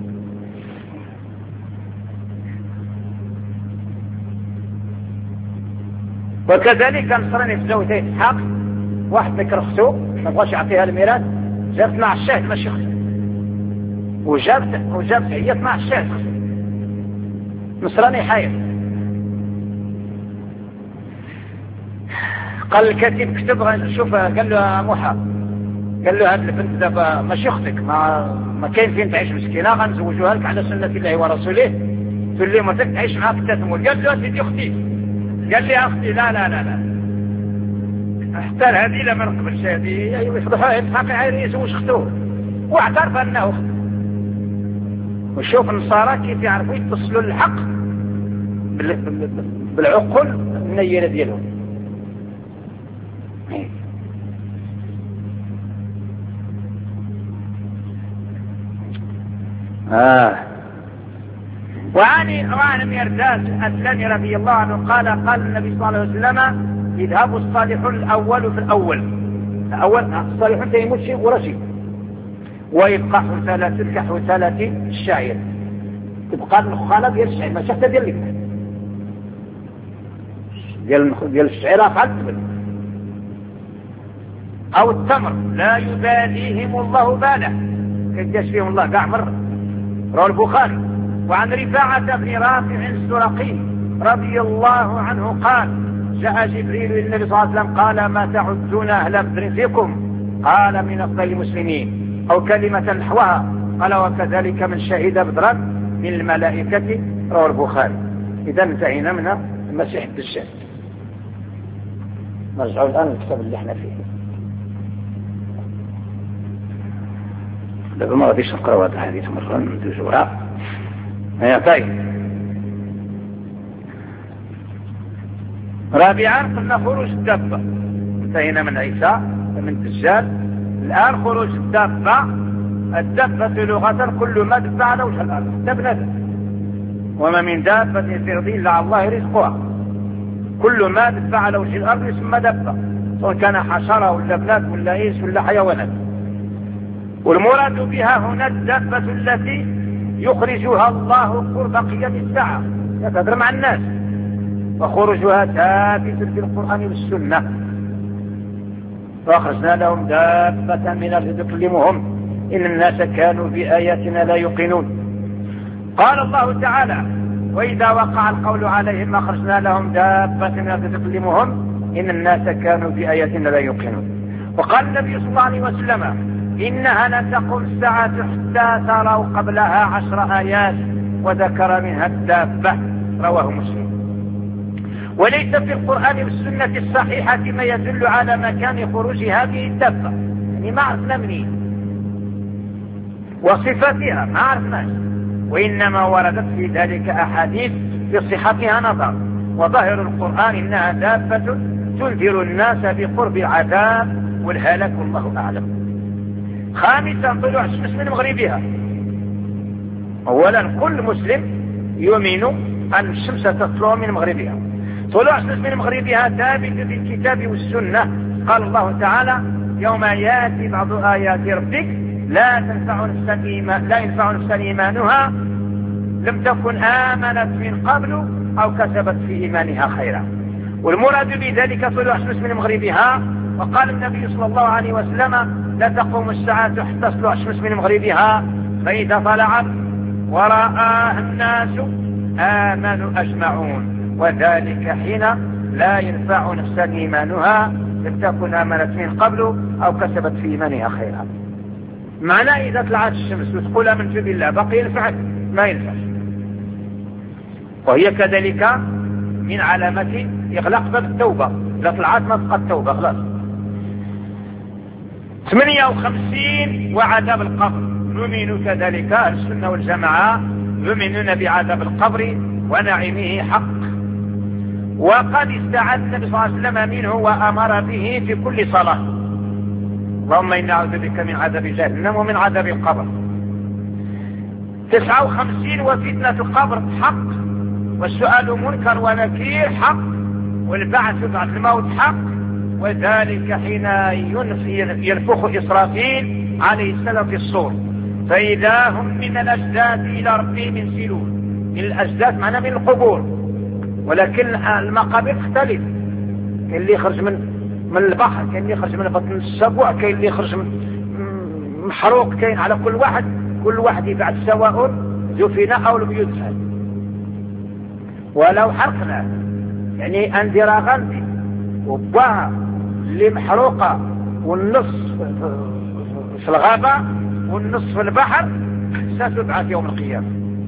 وكذلك نصراني في زوجة إسحاق، واحد ذكر اخته ما بغاش يعطيها الميراث، جابت مع الشاهد ماشي اخته، وجابت وجابت هي مع الشاهد اخته، نصراني حي. قال الكاتب كتب نشوف، قال له موحى، قال له هذه البنت دابا ماشي اختك، ما ما كاين فين تعيش مسكينه، غنزوجوها لك على سنه الله ورسوله، تولي مرتك تعيش معاك حتى تموت. قال له سيدي اختي، قال لي اختي لا لا لا لا حتى هذه لا ما نقبلش، هذه يفضحها يتحقق غير يزوج اخته، واعترف انه اخته. وشوف النصارى كيف يعرفوا يتصلوا للحق بالعقول النيره ديالهم. آه. وعن وعن مرداس الثاني رضي الله عنه قال قال النبي صلى الله عليه وسلم يذهب الصالحون الأول في الأول، الأول الصالحون تيموت شيء ورشي، ويبقى حثالة كحثالة الشعير، تبقى الخالة ديال الشعير ماشي حتى ديال الكتاب ديال ديال الشعير أفعل أو التمر لا يباليهم الله باله، كيداش فيهم الله كاع مرة. رواه البخاري وعن رفاعة بن رافع السرقي رضي الله عنه قال جاء جبريل الى النبي صلى الله عليه وسلم قال ما تعدون أهل بدر فيكم؟ قال من أفضل المسلمين، أو كلمة نحوها. قال وكذلك من شهد بدرا من الملائكة. رواه البخاري. إذا انتهينا من المسيح الدجال. نرجع الآن للكتاب اللي احنا فيه. لابد ما غاديش نقرأ هذا الحديث مرة ندوزوها. هيا طيب. رابعا قلنا خروج الدابة. انتهينا من عيسى من الدجال. الآن خروج الدابة. الدابة لغة كل ما دب على وجه الأرض دابة، وما من دابة في الأرض إلا على الله رزقها. كل ما دب على وجه الأرض يسمى دابة، سواء كان حشرة ولا بلاد ولا إنس ولا حيوانات. والمراد بها هنا الدابة التي يخرجها الله قرب قيام الساعة، يتدر مع الناس، وخروجها ثابت في القرآن والسنة. فأخرجنا لهم دابة من الأرض تكلمهم إن الناس كانوا بآياتنا لا يوقنون. قال الله تعالى وإذا وقع القول عليهم أخرجنا لهم دابة من الأرض تكلمهم إن الناس كانوا بآياتنا لا يوقنون. وقال النبي صلى الله عليه وسلم إنها لن تقوم الساعة حتى تروا قبلها عشر آيات، وذكر منها الدابة. رواه مسلم. وليس في القرآن والسنة الصحيحة ما يدل على مكان خروج هذه الدابة، يعني ما عرفنا منين وصفتها ما عرفناش، وإنما وردت في ذلك أحاديث في صحتها نظر. وظاهر القرآن إنها دابة تنذر الناس بقرب العذاب والهلاك والله أعلم. خامسا طلوع الشمس من مغربها. أولا كل مسلم يؤمن أن الشمس تطلع من مغربها. طلوع الشمس من مغربها ثابت في الكتاب والسنة. قال الله تعالى يوم يأتي بعض آيات ربك لا تنفع نفسا إيمان لا ينفع نفسا إيمانها لم تكن آمنت من قبل أو كسبت في إيمانها خيرا. والمراد بذلك طلوع الشمس من مغربها. وقال النبي صلى الله عليه وسلم لا تقوم الساعة حتى تطلع الشمس من مغربها، فإذا طلعت ورآها الناس آمنوا أجمعون، وذلك حين لا ينفع نفسا إيمانها لم تكن آمنت من قبل أو كسبت في إيمانها خيرا. معنى إذا طلعت الشمس وتقول آمنت بالله بقي ينفعك؟ ما ينفعش. وهي كذلك من علامة إغلاق باب التوبة. إذا طلعت ما تبقى التوبة خلاص. ثمانية وخمسين وعذاب القبر. نؤمن كذلك السنة والجماعة يؤمنون بعذاب القبر ونعيمه حق، وقد استعاذ النبي صلى الله عليه وسلم منه وأمر به في كل صلاة. اللهم إنا نعوذ بك من عذاب جهنم ومن عذاب القبر. تسعة وخمسين وفتنة القبر حق، والسؤال منكر ونكير حق، والبعث بعد الموت حق، وذلك حين ينفخ إسرافيل عليه السلام في الصور فإذا هم من الأجداث إلى ربهم ينسلون. من الأجداث معناه من القبور، ولكن المقابر تختلف. كاين اللي يخرج من من البحر، كاين اللي يخرج من بطن السبوع، كاين اللي يخرج من محروق، كاين على كل واحد كل واحد يبعث سواء دفن أو لم يدفن. ولو حرقنا يعني أندرا غندي وباها اللي محروقة والنص في الغابة والنص في البحر ستبعث يوم القيامة.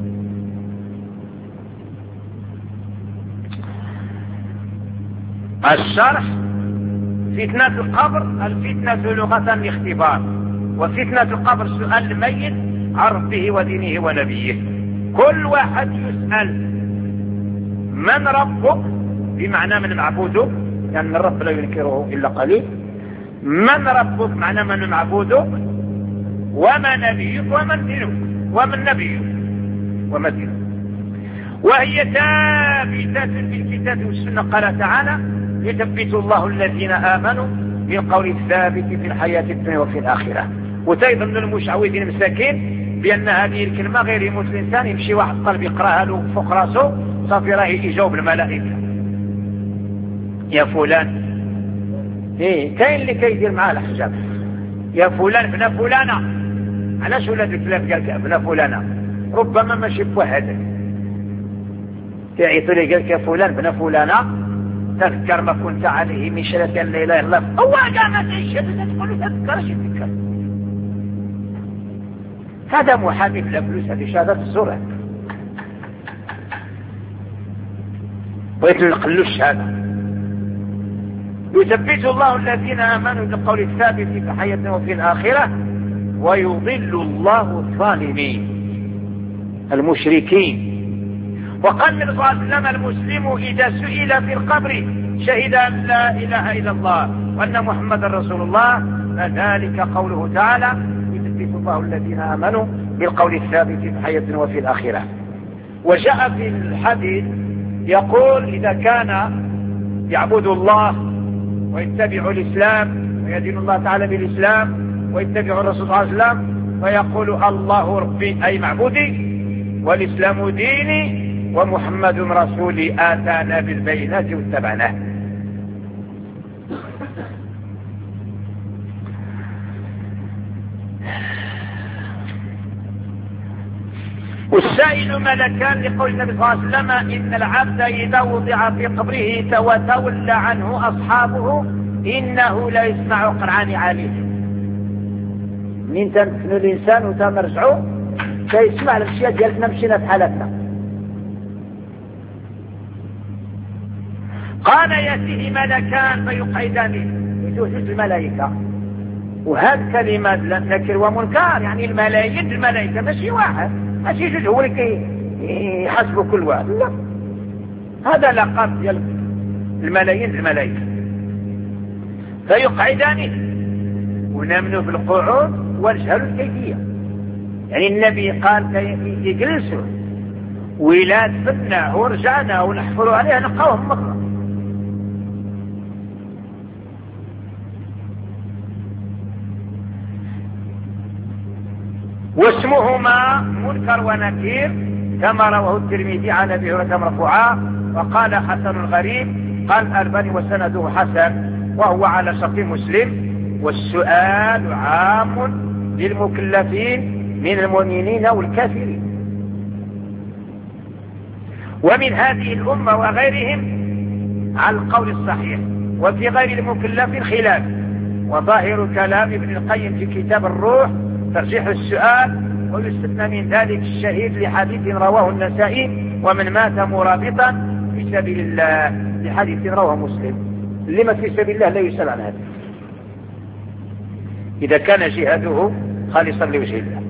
الشرح فتنة القبر. الفتنة لغة الاختبار، وفتنة القبر سؤال الميت عن ربه ودينه ونبيه. كل واحد يسأل من ربك بمعنى من معبودك، لأن يعني الرب لا ينكره إلا قليل. من ربك معنى من معبودك، وما نبيك ومن دينك ومن نبيك وما دينك. وهي ثابتة في الكتاب والسنة. قال تعالى يثبت الله الذين آمنوا بالقول الثابت في الحياة الدنيا وفي الآخرة. وتيضا من المشعوذين المساكين بأن هذه الكلمة غير يموت الإنسان يمشي واحد طلب يقراها له فوق راسه صافي راه يجاوب الملائكة يا فلان. ايه كاين اللي كيدير معاه الحجاب يا فلان ابن فلانة. علاش ولاد الكلاب قال ابن فلانة؟ ربما ماشي بواحد تعيط لي قال لك فلان بن فلانة تذكر ما كنت عليه من شرف أن لا إله إلا الله هو كاع ما تشهد تقول له تذكرش تذكر. هذا محامي بلا فلوس، هذه شهادة الزور. بغيت نقلوا الشهادة. يثبت الله الذين آمنوا بالقول الثابت في الحياة وفي الآخرة ويضل الله الظالمين المشركين. وقال النبي صلى الله عليه وسلم المسلم إذا سئل في القبر شهد أن لا إله إلا الله وأن محمد رسول الله فذلك قوله تعالى يثبت الله الذين آمنوا بالقول الثابت في الحياة وفي الآخرة. وجاء في الحديث يقول إذا كان يعبد الله ويتبع الإسلام ويدين الله تعالى بالإسلام ويتبع الرسول صلى الله عليه وسلم فيقول الله ربي أي معبودي والإسلام ديني ومحمد رسولي آتانا بالبينات واتبعناه. والسائل ملكان لقول النبي صلى الله عليه وسلم إن العبد إذا وضع في قبره وتولى عنه أصحابه إنه لا يسمع قرعان عليه. من تنفنوا الإنسان وتمرجعوا سيسمع الأشياء ديالنا مشينا في حالتنا. قال يأتيه ملكان فيقعدانه يجوز الملائكة. وهذه كلمات نكر ومنكر يعني الملايين الملائكة ماشي واحد ماشي جوج هو اللي يحسبوا كل واحد، لا هذا لقب ديال الملايين الملائكة. فيقعدانه ونامنوا بالقعود ونجهلوا الكيفية. يعني النبي قال يجلسوا ولاد فدنا ورجعنا ونحفروا عليه نلقاوهم مرة. واسمهما منكر ونكير كما رواه الترمذي عن ابي هريره مرفوعا وقال حسن غريب قال الألباني وسنده حسن وهو على شرط مسلم. والسؤال عام للمكلفين من المؤمنين والكافرين ومن هذه الأمة وغيرهم على القول الصحيح وفي غير المكلف خلاف. وظاهر كلام ابن القيم في كتاب الروح ترجيح السؤال ويستثنى من ذلك الشهيد لحديث رواه النسائي ومن مات مرابطا في سبيل الله لحديث رواه مسلم. اللي مات في سبيل الله لا يسأل عن هذا إذا كان جهاده خالصا لوجه الله.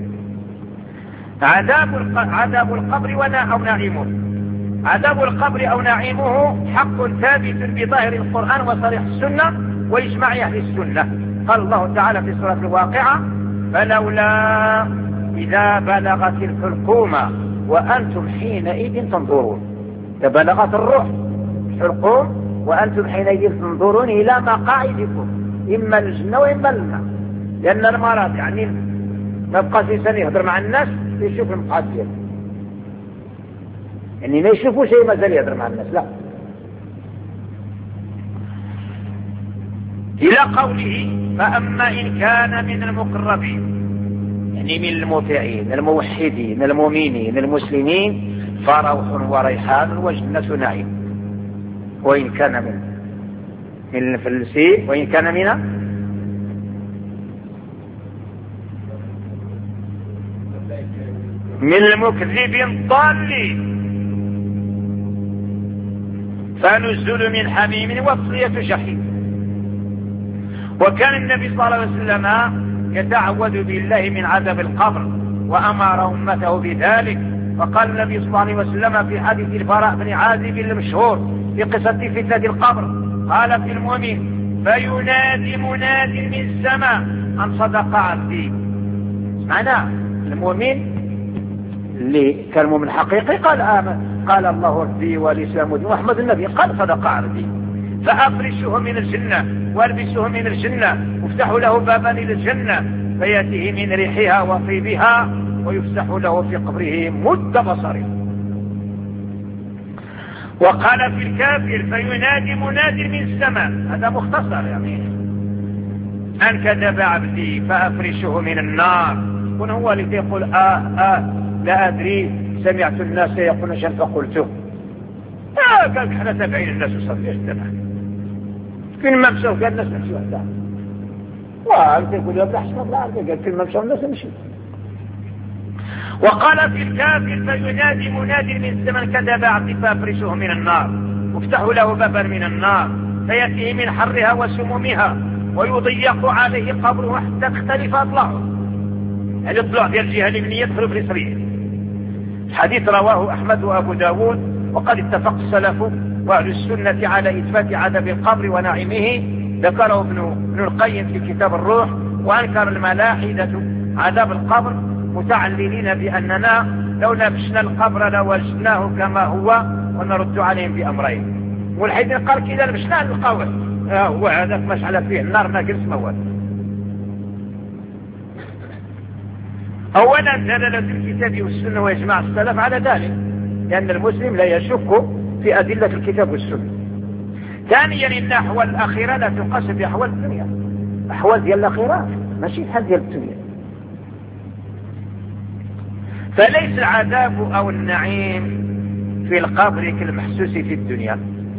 عذاب عذاب القبر أو نعيمه. عذاب القبر أو نعيمه حق ثابت بظاهر القرآن وصريح السنة وإجماع أهل السنة. قال الله تعالى في سورة الواقعة فلولا إذا بلغت الحلقوم وأنتم حينئذ تنظرون. فبلغت الروح الحلقوم وأنتم حينئذ تنظرون إلى مقاعدكم إما الجنة وإما النار. لأن المرض يعني ما بقاش الإنسان يهضر مع الناس يشوف المقعد ديالو، يعني ما يشوفوا شيء مازال يهضر مع الناس لا. إلى قوله فأما إن كان من المقربين يعني من المطيعين الموحدين المؤمنين المسلمين فروح وريحان وجنة نعيم. وإن كان من من الفلسين وإن كان من من المكذبين ضالين فنزل من حميم وصلية جحيم. وكان النبي صلى الله عليه وسلم يتعوذ بالله من عذاب القبر وأمر أمته بذلك. وقال النبي صلى الله عليه وسلم في حديث البراء بن عازب المشهور في قصة فتنة القبر قال في المؤمن فينادي مناد من السماء أن صدق عبدي. معناه المؤمن اللي كان مؤمن حقيقي قال آمن قال الله ربي والإسلام ودين محمد النبي قال صدق عبدي. فأفرشه من الجنة والبسه من الجنة وافتحوا له بابا إلى الجنة فيأتيه من ريحها وطيبها ويفتح له في قبره مد بصره. وقال في الكافر فينادي مناد من السماء. هذا مختصر يعني أن كذب عبدي فأفرشه من النار. كن هو اللي يقول آه آه لا أدري سمعت الناس يقولون شيئا فقلته. آه قال احنا تابعين الناس وصلي اجتماع كل ما مشوا قال الناس مشوا هذا وأنت يقول يا بحث الله قال كل ما مشوا الناس مشوا. وقال في الكافر فينادي مناد من زمن كذب عبد فافرشه من النار وافتحوا له بابا من النار فيأتيه من حرها وسمومها ويضيق عليه قبره حتى تختلف أضلاعه. يعني الضلوع ديال الجهة اليمنية يدخل في اليسرية. الحديث رواه أحمد وأبو داود. وقد اتفق السلف وأهل السنة على إثبات عذاب القبر ونعيمه ذكره ابن ابن القيم في كتاب الروح. وأنكر الملاحدة عذاب القبر متعللين بأننا لو نبشنا القبر لوجدناه كما هو ونرد عليهم بأمرين. والحين قال كذا نبشنا القبر آه هو هذا مشعل فيه النار ما قلت مواد. أولا دلالة الكتاب والسنة وإجماع السلف على ذلك لأن المسلم لا يشك في أدلة الكتاب والسنة. ثانيا إن أحوال الأخيرة لا تقاس بأحوال الدنيا. أحوال ديال الأخيرة ماشي بحال ديال الدنيا. فليس العذاب أو النعيم في القبر كالمحسوس في الدنيا.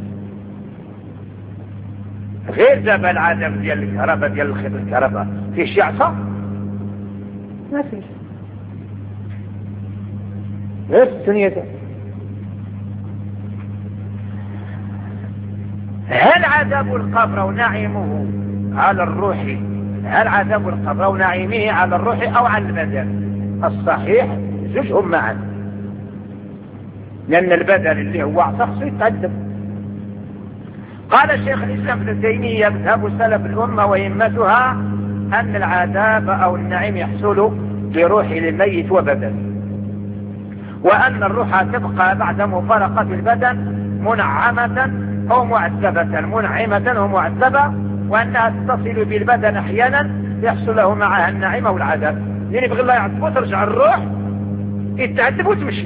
غير دابا العذاب ديال الكهرباء ديال الخيط الكهرباء في شي عصا ما فيش غير في الدنيا ده. هل عذاب القبر ونعيمه على الروح هل عذاب القبر ونعيمه على الروح أو على البدن؟ الصحيح زوجهم معا لأن البدن اللي هو شخص يتعذب. قال الشيخ الإسلام ابن تيمية مذهب سلف الأمة وهمتها أن العذاب أو النعيم يحصل بروح الميت وبدن وأن الروح تبقى بعد مفارقة البدن منعمة أو معذبة منعمة أو معذبة وأنها تتصل بالبدن أحيانا يحصل له معها النعيم أو العذاب. يعني بغي الله يعذبه ترجع الروح يتعذب وتمشي.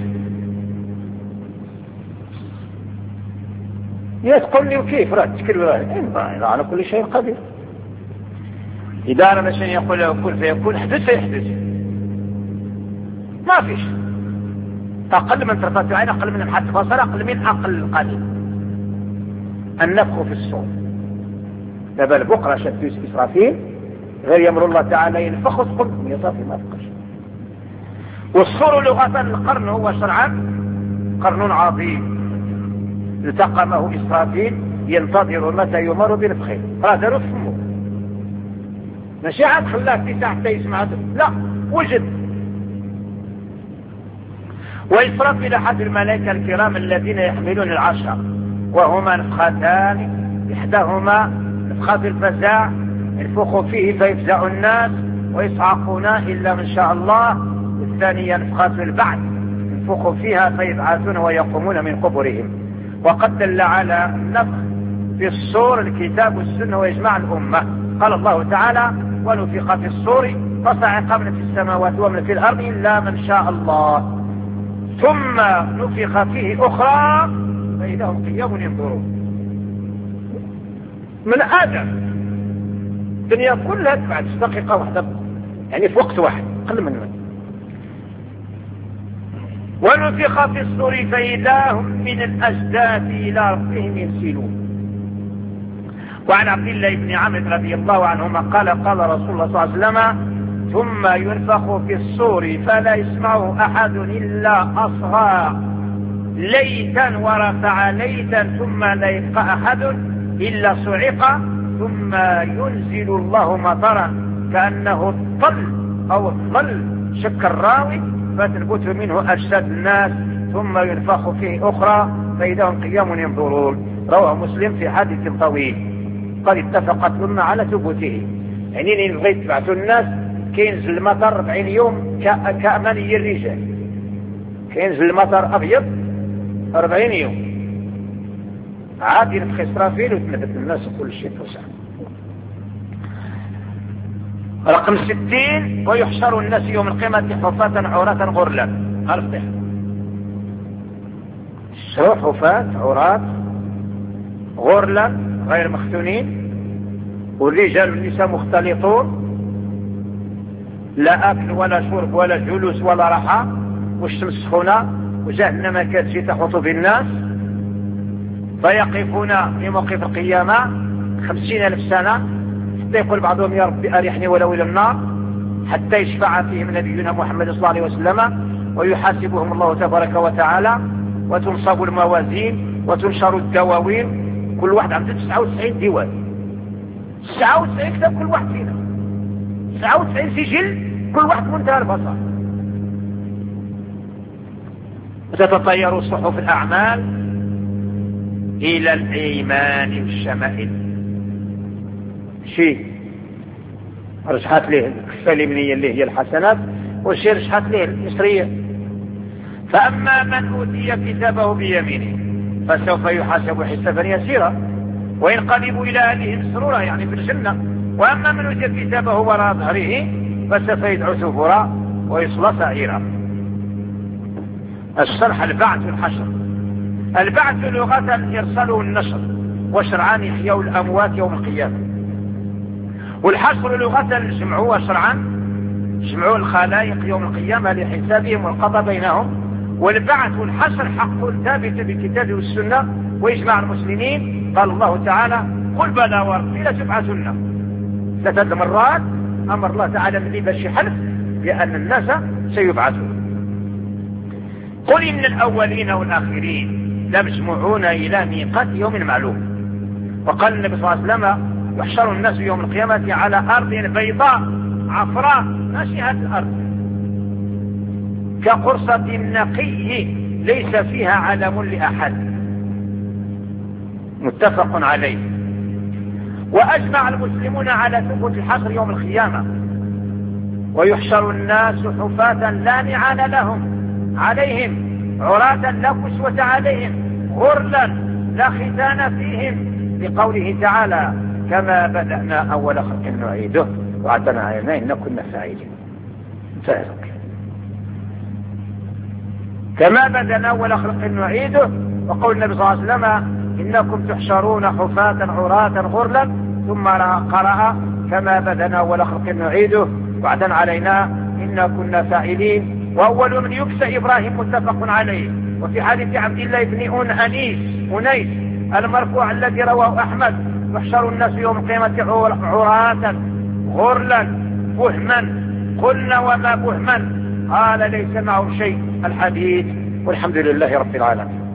يتقول لي وكيف راه تكلم على كل شيء قدير. إذا أراد شيء يقول له كن فيكون حدث فيحدث ما فيش. أقل من طرفات العين أقل من لمحة البصر أقل من أقل القليل. النفخ في الصور دابا البقرة شد إسرافيل غير يمر الله تعالى ينفخ وتقول يصافي ما فقش. والصور لغة القرن هو شرعا قرن عظيم التقمه إسرافيل ينتظر متى يمر بنفخه هذا رفمه ماشي عاد خلاك في ساعة يسمع لا وجد. وإسرافيل أحد الملائكة الكرام الذين يحملون العشر وهما نفختان إحداهما نفخة الفزاع ينفخ فيه فيفزع الناس ويصعقون إلا من شاء الله. الثانية نفخة البعث ينفخ فيها فيبعثون ويقومون من قبورهم. وقد دل على النفخ في الصور الكتاب والسنة وإجماع الأمة. قال الله تعالى ونفخ في الصور فصعق من في السماوات ومن في الأرض إلا من شاء الله ثم نفخ فيه أخرى فإذا هم قيام ينظرون. من آدم الدنيا كلها بعد دقيقة واحدة يعني في وقت واحد قل من من. ونفخ في الصور فإذا هم من الأجداث إلى ربهم ينسلون. وعن عبد الله بن عمرو رضي الله عنهما قال قال رسول الله صلى الله عليه وسلم ثم ينفخ في الصور فلا يسمعه أحد إلا أصغى ليتا ورفع ليتا ثم لا يبقى أحد إلا صعق ثم ينزل الله مطرا كأنه الطل أو الطل شك الراوي فتنبت منه أجساد الناس ثم ينفخ فيه أخرى فإذا هم قيام ينظرون. رواه مسلم في حديث طويل. قد اتفقت الأمة على ثبوته. يعني إن بغيت تبعثوا الناس كينزل المطر أربعين يوم كأماني الرجال كينزل المطر أبيض أربعين يوم عاد ينفخ إسرافيل وتنبت الناس كل شيء توسع. رقم ستين ويحشر الناس يوم القيامة حفاة عراة غرلا. أرفع حفاة عراة غرلا غير مختونين والرجال والنساء مختلطون لا أكل ولا شرب ولا جلوس ولا راحة والشمس سخونة وجهنم كاتشي تحوط بالناس، فيقفون في موقف القيامة خمسين ألف سنة، حتى يقول بعضهم يا رب أرحني ولو إلى النار، حتى يشفع فيهم نبينا محمد صلى الله عليه وسلم ويحاسبهم الله تبارك وتعالى، وتنصب الموازين وتنشر الدواوين. كل واحد عنده تسعة وتسعين ديوان، تسعة وتسعين كتاب كل واحد فينا، تسعة وتسعين سجل كل واحد منتهى البصر. وتتطير صحف الأعمال إلى الأيمان والشمائل. شيء رجحت له الكفة اليمنية اللي هي الحسنات، والشيء رجحت له اليسرية. فأما من أوتي كتابه بيمينه فسوف يحاسب حسابا يسيرا وينقلب إلى أهله مسرورا، يعني في الجنة. وأما من أوتي كتابه وراء ظهره فسوف يدعو ثبورا ويصلى سعيرا. الشرح: البعث والحشر. البعث لغة الإرسال والنشر، وشرعان يحيوا الأموات يوم القيامة. والحشر لغة الجمع، وشرعا جمعوا الخلائق يوم القيامة لحسابهم والقضاء بينهم. والبعث والحشر حق ثابت بالكتاب والسنة وإجماع المسلمين. قال الله تعالى: قل بلى وربي لتبعثن. ثلاث مرات أمر الله تعالى من باش حلف بأن الناس سيبعثون. قل إن الأولين والآخرين لمجموعون إلى ميقات يوم معلوم. وقال النبي صلى الله عليه وسلم: يحشر الناس يوم القيامة على أرض بيضاء عفراء ناشئة الأرض كقرصة نقي ليس فيها علم لأحد، متفق عليه. وأجمع المسلمون على ثبوت الحشر يوم القيامة. ويحشر الناس حفاة لا نعال لهم عليهم، عراة لا كسوة عليهم، غرلا لا ختان فيهم، لقوله تعالى: كما بدأنا أول خلق نعيده وعدنا علينا إن كنا فاعلين. انتهت. كما بدأنا أول خلق نعيده. وقول النبي صلى الله عليه وسلم: إنكم تحشرون حفاة عراة غرلا، ثم قرأ: كما بدأنا أول خلق نعيده وعدا علينا إنا كنا فاعلين. وأول من يكسى إبراهيم، متفق عليه. وفي حديث عبد الله بن أنيس أنيس المرفوع الذي رواه أحمد: يحشر الناس يوم القيامة عراة غرلا بهما. قلنا: وما بهما؟ قال: ليس معه شيء. الحديث. والحمد لله رب العالمين.